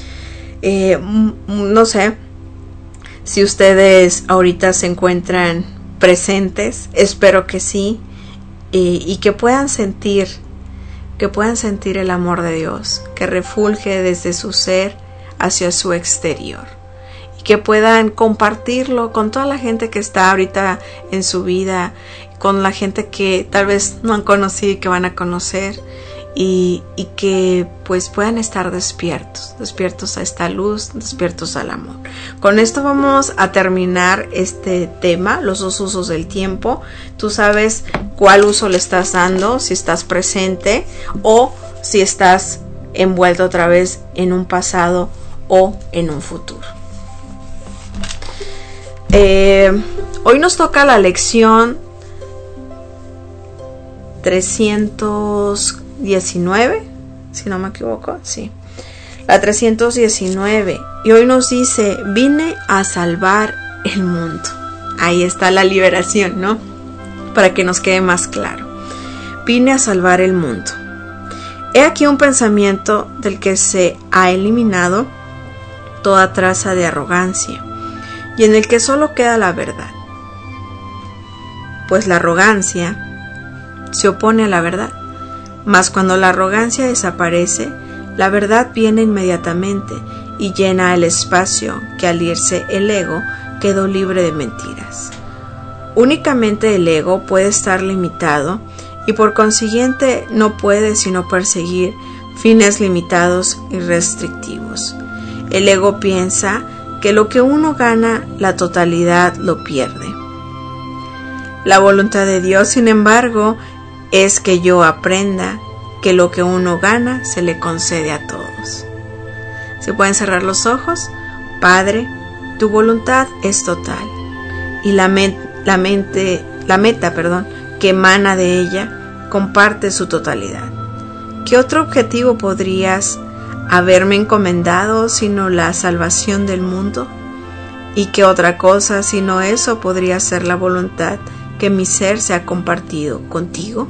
No sé si ustedes ahorita se encuentran presentes, espero que sí, y que puedan sentir el amor de Dios, que refulge desde su ser hacia su exterior, y que puedan compartirlo con toda la gente que está ahorita en su vida, con la gente que tal vez no han conocido y que van a conocer, y que pues puedan estar despiertos a esta luz, despiertos al amor. Con esto vamos a terminar este tema, los dos usos del tiempo. Tú sabes cuál uso le estás dando, si estás presente o si estás envuelto otra vez en un pasado o en un futuro. Hoy nos toca la lección 319, si no me equivoco, sí, la 319, y hoy nos dice, vine a salvar el mundo. Ahí está la liberación, ¿no? Para que nos quede más claro. Vine a salvar el mundo. He aquí un pensamiento del que se ha eliminado toda traza de arrogancia y en el que solo queda la verdad. Pues la arrogancia se opone a la verdad. Mas cuando la arrogancia desaparece, la verdad viene inmediatamente y llena el espacio que al irse el ego quedó libre de mentiras. Únicamente el ego puede estar limitado y por consiguiente no puede sino perseguir fines limitados y restrictivos. El ego piensa que lo que uno gana, la totalidad lo pierde. La voluntad de Dios, sin embargo, es que yo aprenda que lo que uno gana se le concede a todos. ¿Se pueden cerrar los ojos? Padre, tu voluntad es total y la meta, que emana de ella comparte su totalidad. ¿Qué otro objetivo podrías haberme encomendado sino la salvación del mundo? ¿Y qué otra cosa sino eso podría ser la voluntad que mi ser se ha compartido contigo?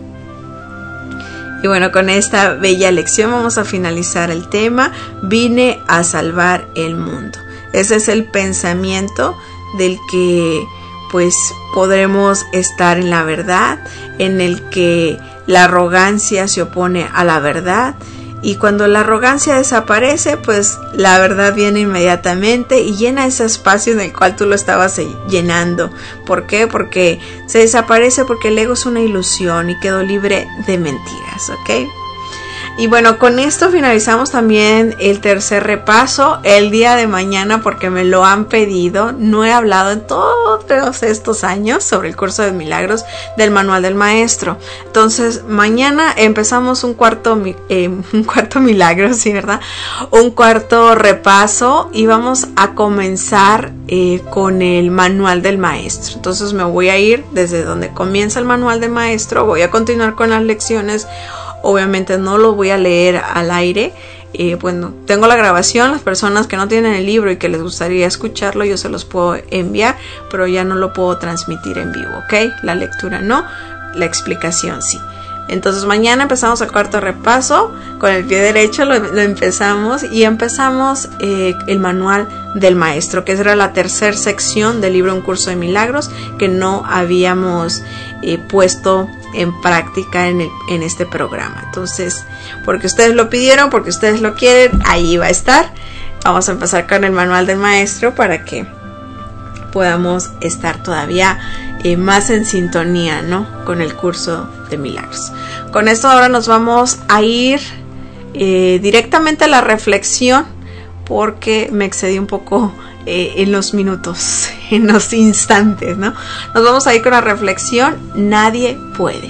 Y bueno, con esta bella lección vamos a finalizar el tema. Vine a salvar el mundo. Ese es el pensamiento del que pues podremos estar en la verdad, en el que la arrogancia se opone a la verdad. Y cuando la arrogancia desaparece, pues la verdad viene inmediatamente y llena ese espacio en el cual tú lo estabas llenando. ¿Por qué? Porque se desaparece porque el ego es una ilusión y quedó libre de mentiras, ¿ok? Y bueno, con esto finalizamos también el tercer repaso. El día de mañana, porque me lo han pedido, no he hablado en todos estos años sobre el curso de milagros del manual del maestro. Entonces mañana empezamos un cuarto milagro, sí, ¿verdad? Un cuarto repaso y vamos a comenzar con el manual del maestro. Entonces me voy a ir desde donde comienza el manual del maestro, voy a continuar con las lecciones. Obviamente no lo voy a leer al aire. Bueno, tengo la grabación. Las personas que no tienen el libro y que les gustaría escucharlo, yo se los puedo enviar, pero ya no lo puedo transmitir en vivo, ¿ok? La lectura no, la explicación sí. Entonces mañana empezamos el cuarto repaso. Con el pie derecho lo empezamos y empezamos el manual del maestro, que era la tercera sección del libro Un Curso de Milagros, que no habíamos puesto en práctica en este programa. Entonces, porque ustedes lo pidieron, porque ustedes lo quieren, ahí va a estar. Vamos a empezar con el manual del maestro para que podamos estar todavía más en sintonía, ¿no? Con el curso de milagros. Con esto ahora nos vamos a ir directamente a la reflexión, porque me excedí un poco en los minutos, en los instantes, ¿no? Nos vamos a ir con la reflexión. Nadie puede.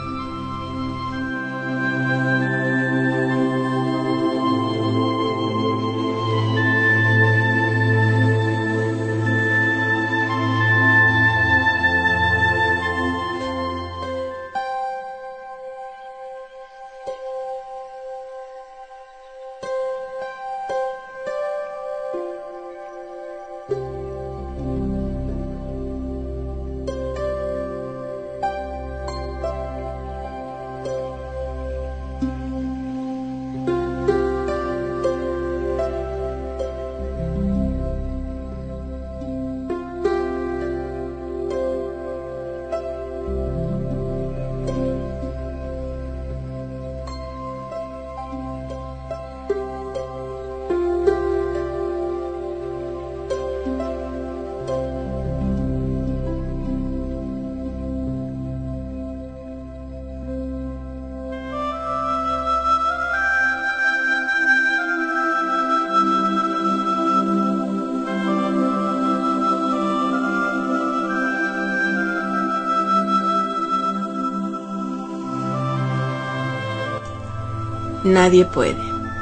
Nadie puede.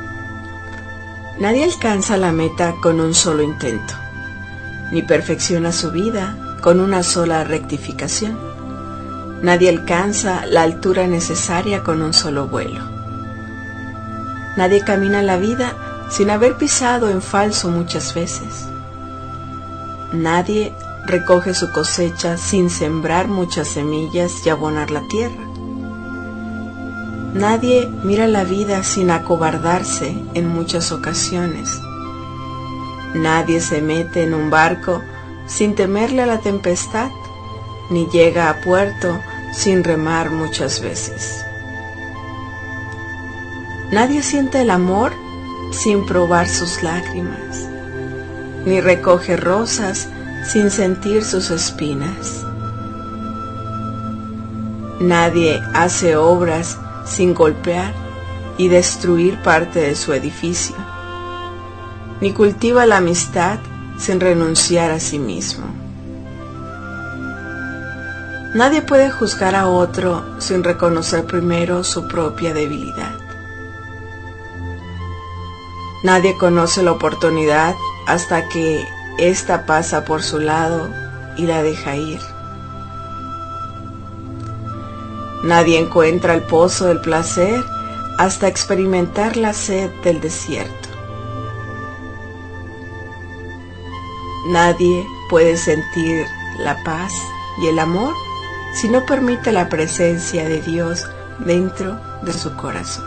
Nadie alcanza la meta con un solo intento, ni perfecciona su vida con una sola rectificación. Nadie alcanza la altura necesaria con un solo vuelo. Nadie camina la vida sin haber pisado en falso muchas veces. Nadie recoge su cosecha sin sembrar muchas semillas y abonar la tierra. Nadie mira la vida sin acobardarse en muchas ocasiones. Nadie se mete en un barco sin temerle a la tempestad, ni llega a puerto sin remar muchas veces. Nadie siente el amor sin probar sus lágrimas, ni recoge rosas sin sentir sus espinas. Nadie hace obras sin golpear y destruir parte de su edificio, ni cultiva la amistad sin renunciar a sí mismo. Nadie puede juzgar a otro sin reconocer primero su propia debilidad. Nadie conoce la oportunidad hasta que ésta pasa por su lado y la deja ir. Nadie encuentra el pozo del placer hasta experimentar la sed del desierto. Nadie puede sentir la paz y el amor si no permite la presencia de Dios dentro de su corazón.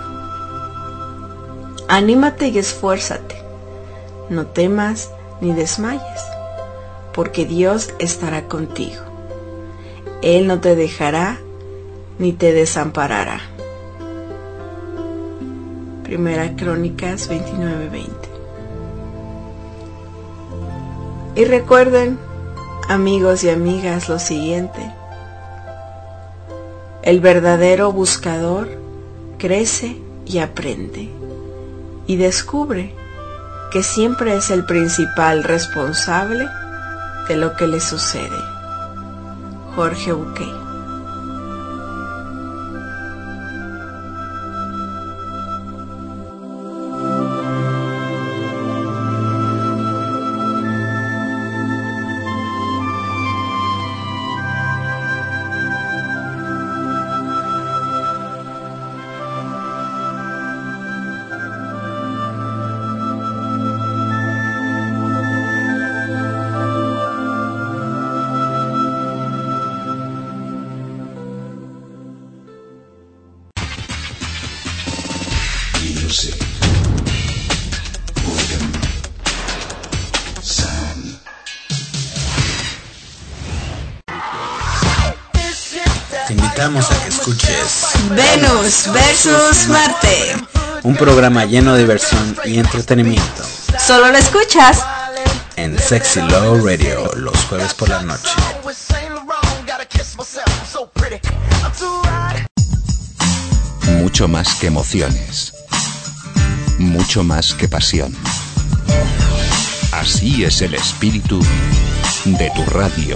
Anímate y esfuérzate. No temas ni desmayes, porque Dios estará contigo. Él no te dejará ni te desamparará. Primera Crónicas 29:20. Y recuerden, amigos y amigas, lo siguiente: el verdadero buscador crece y aprende. Y descubre que siempre es el principal responsable de lo que le sucede. Jorge Bucay. Te invitamos a que escuches Venus versus Marte, un programa lleno de diversión y entretenimiento. Solo lo escuchas en Sexy Love Radio los jueves por la noche. Mucho más que emociones. Mucho más que pasión. Así es el espíritu de tu radio.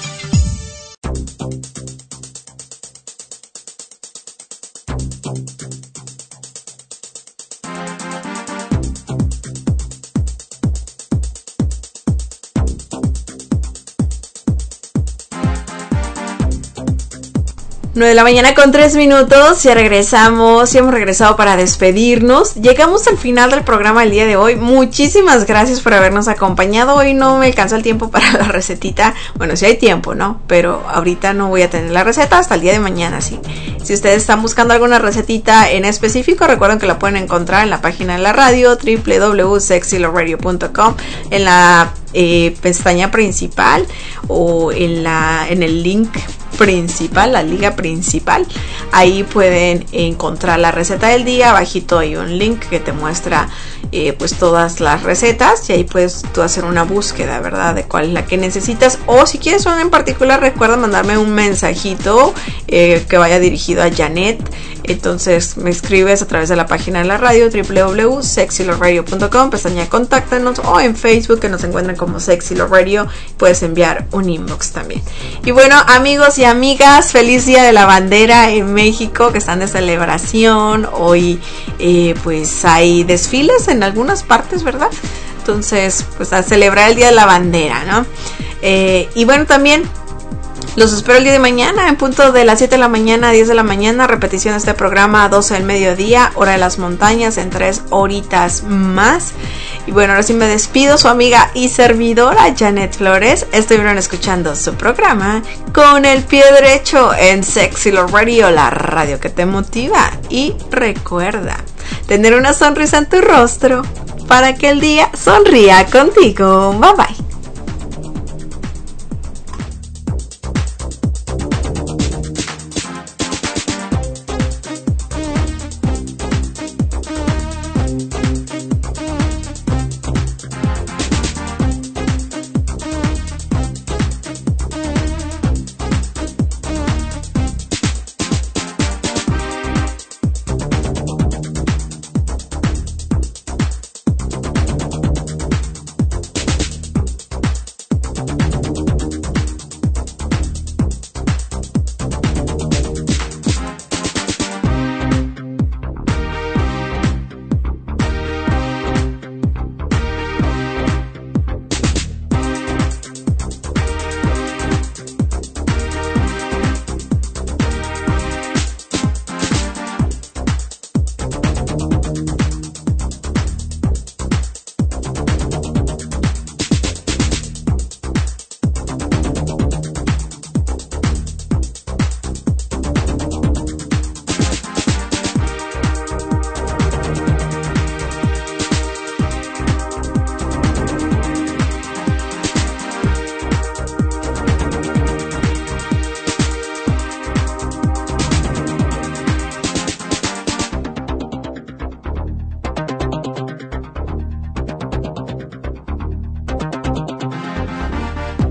Nueve de la mañana con 3 minutos, ya regresamos, ya hemos regresado para despedirnos. Llegamos al final del programa del día de hoy. Muchísimas gracias por habernos acompañado. Hoy no me alcanzó el tiempo para la recetita. Bueno, sí hay tiempo, ¿no? Pero ahorita no voy a tener la receta hasta el día de mañana, sí. Si ustedes están buscando alguna recetita en específico, recuerden que la pueden encontrar en la página de la radio, www.sexyloveradio.com, en la pestaña principal o en el link principal, la liga principal. Ahí pueden encontrar la receta del día. Abajito hay un link que te muestra pues todas las recetas, y ahí puedes tú hacer una búsqueda, ¿verdad?, de cuál es la que necesitas. O si quieres una en particular, recuerda mandarme un mensajito que vaya dirigido a Janet. Entonces me escribes a través de la página de la radio, www.sexyloveradio.com, pestaña contáctanos, o en Facebook, que nos encuentran como Sexy Love Radio. Puedes enviar un inbox también. Y bueno, amigos y amigas, feliz Día de la Bandera en México, que están de celebración. Hoy pues hay desfiles en algunas partes, ¿verdad? Entonces, pues a celebrar el Día de la Bandera, ¿no? Y bueno, también los espero el día de mañana en punto de las 7 de la mañana a 10 de la mañana, repetición de este programa a 12 del mediodía, hora de las montañas, en 3 horitas más. Y bueno, ahora sí me despido, su amiga y servidora Janet Flores. Estuvieron escuchando su programa Con el Pie Derecho en Sexy Love Radio, la radio que te motiva. Y recuerda tener una sonrisa en tu rostro para que el día sonría contigo. Bye bye.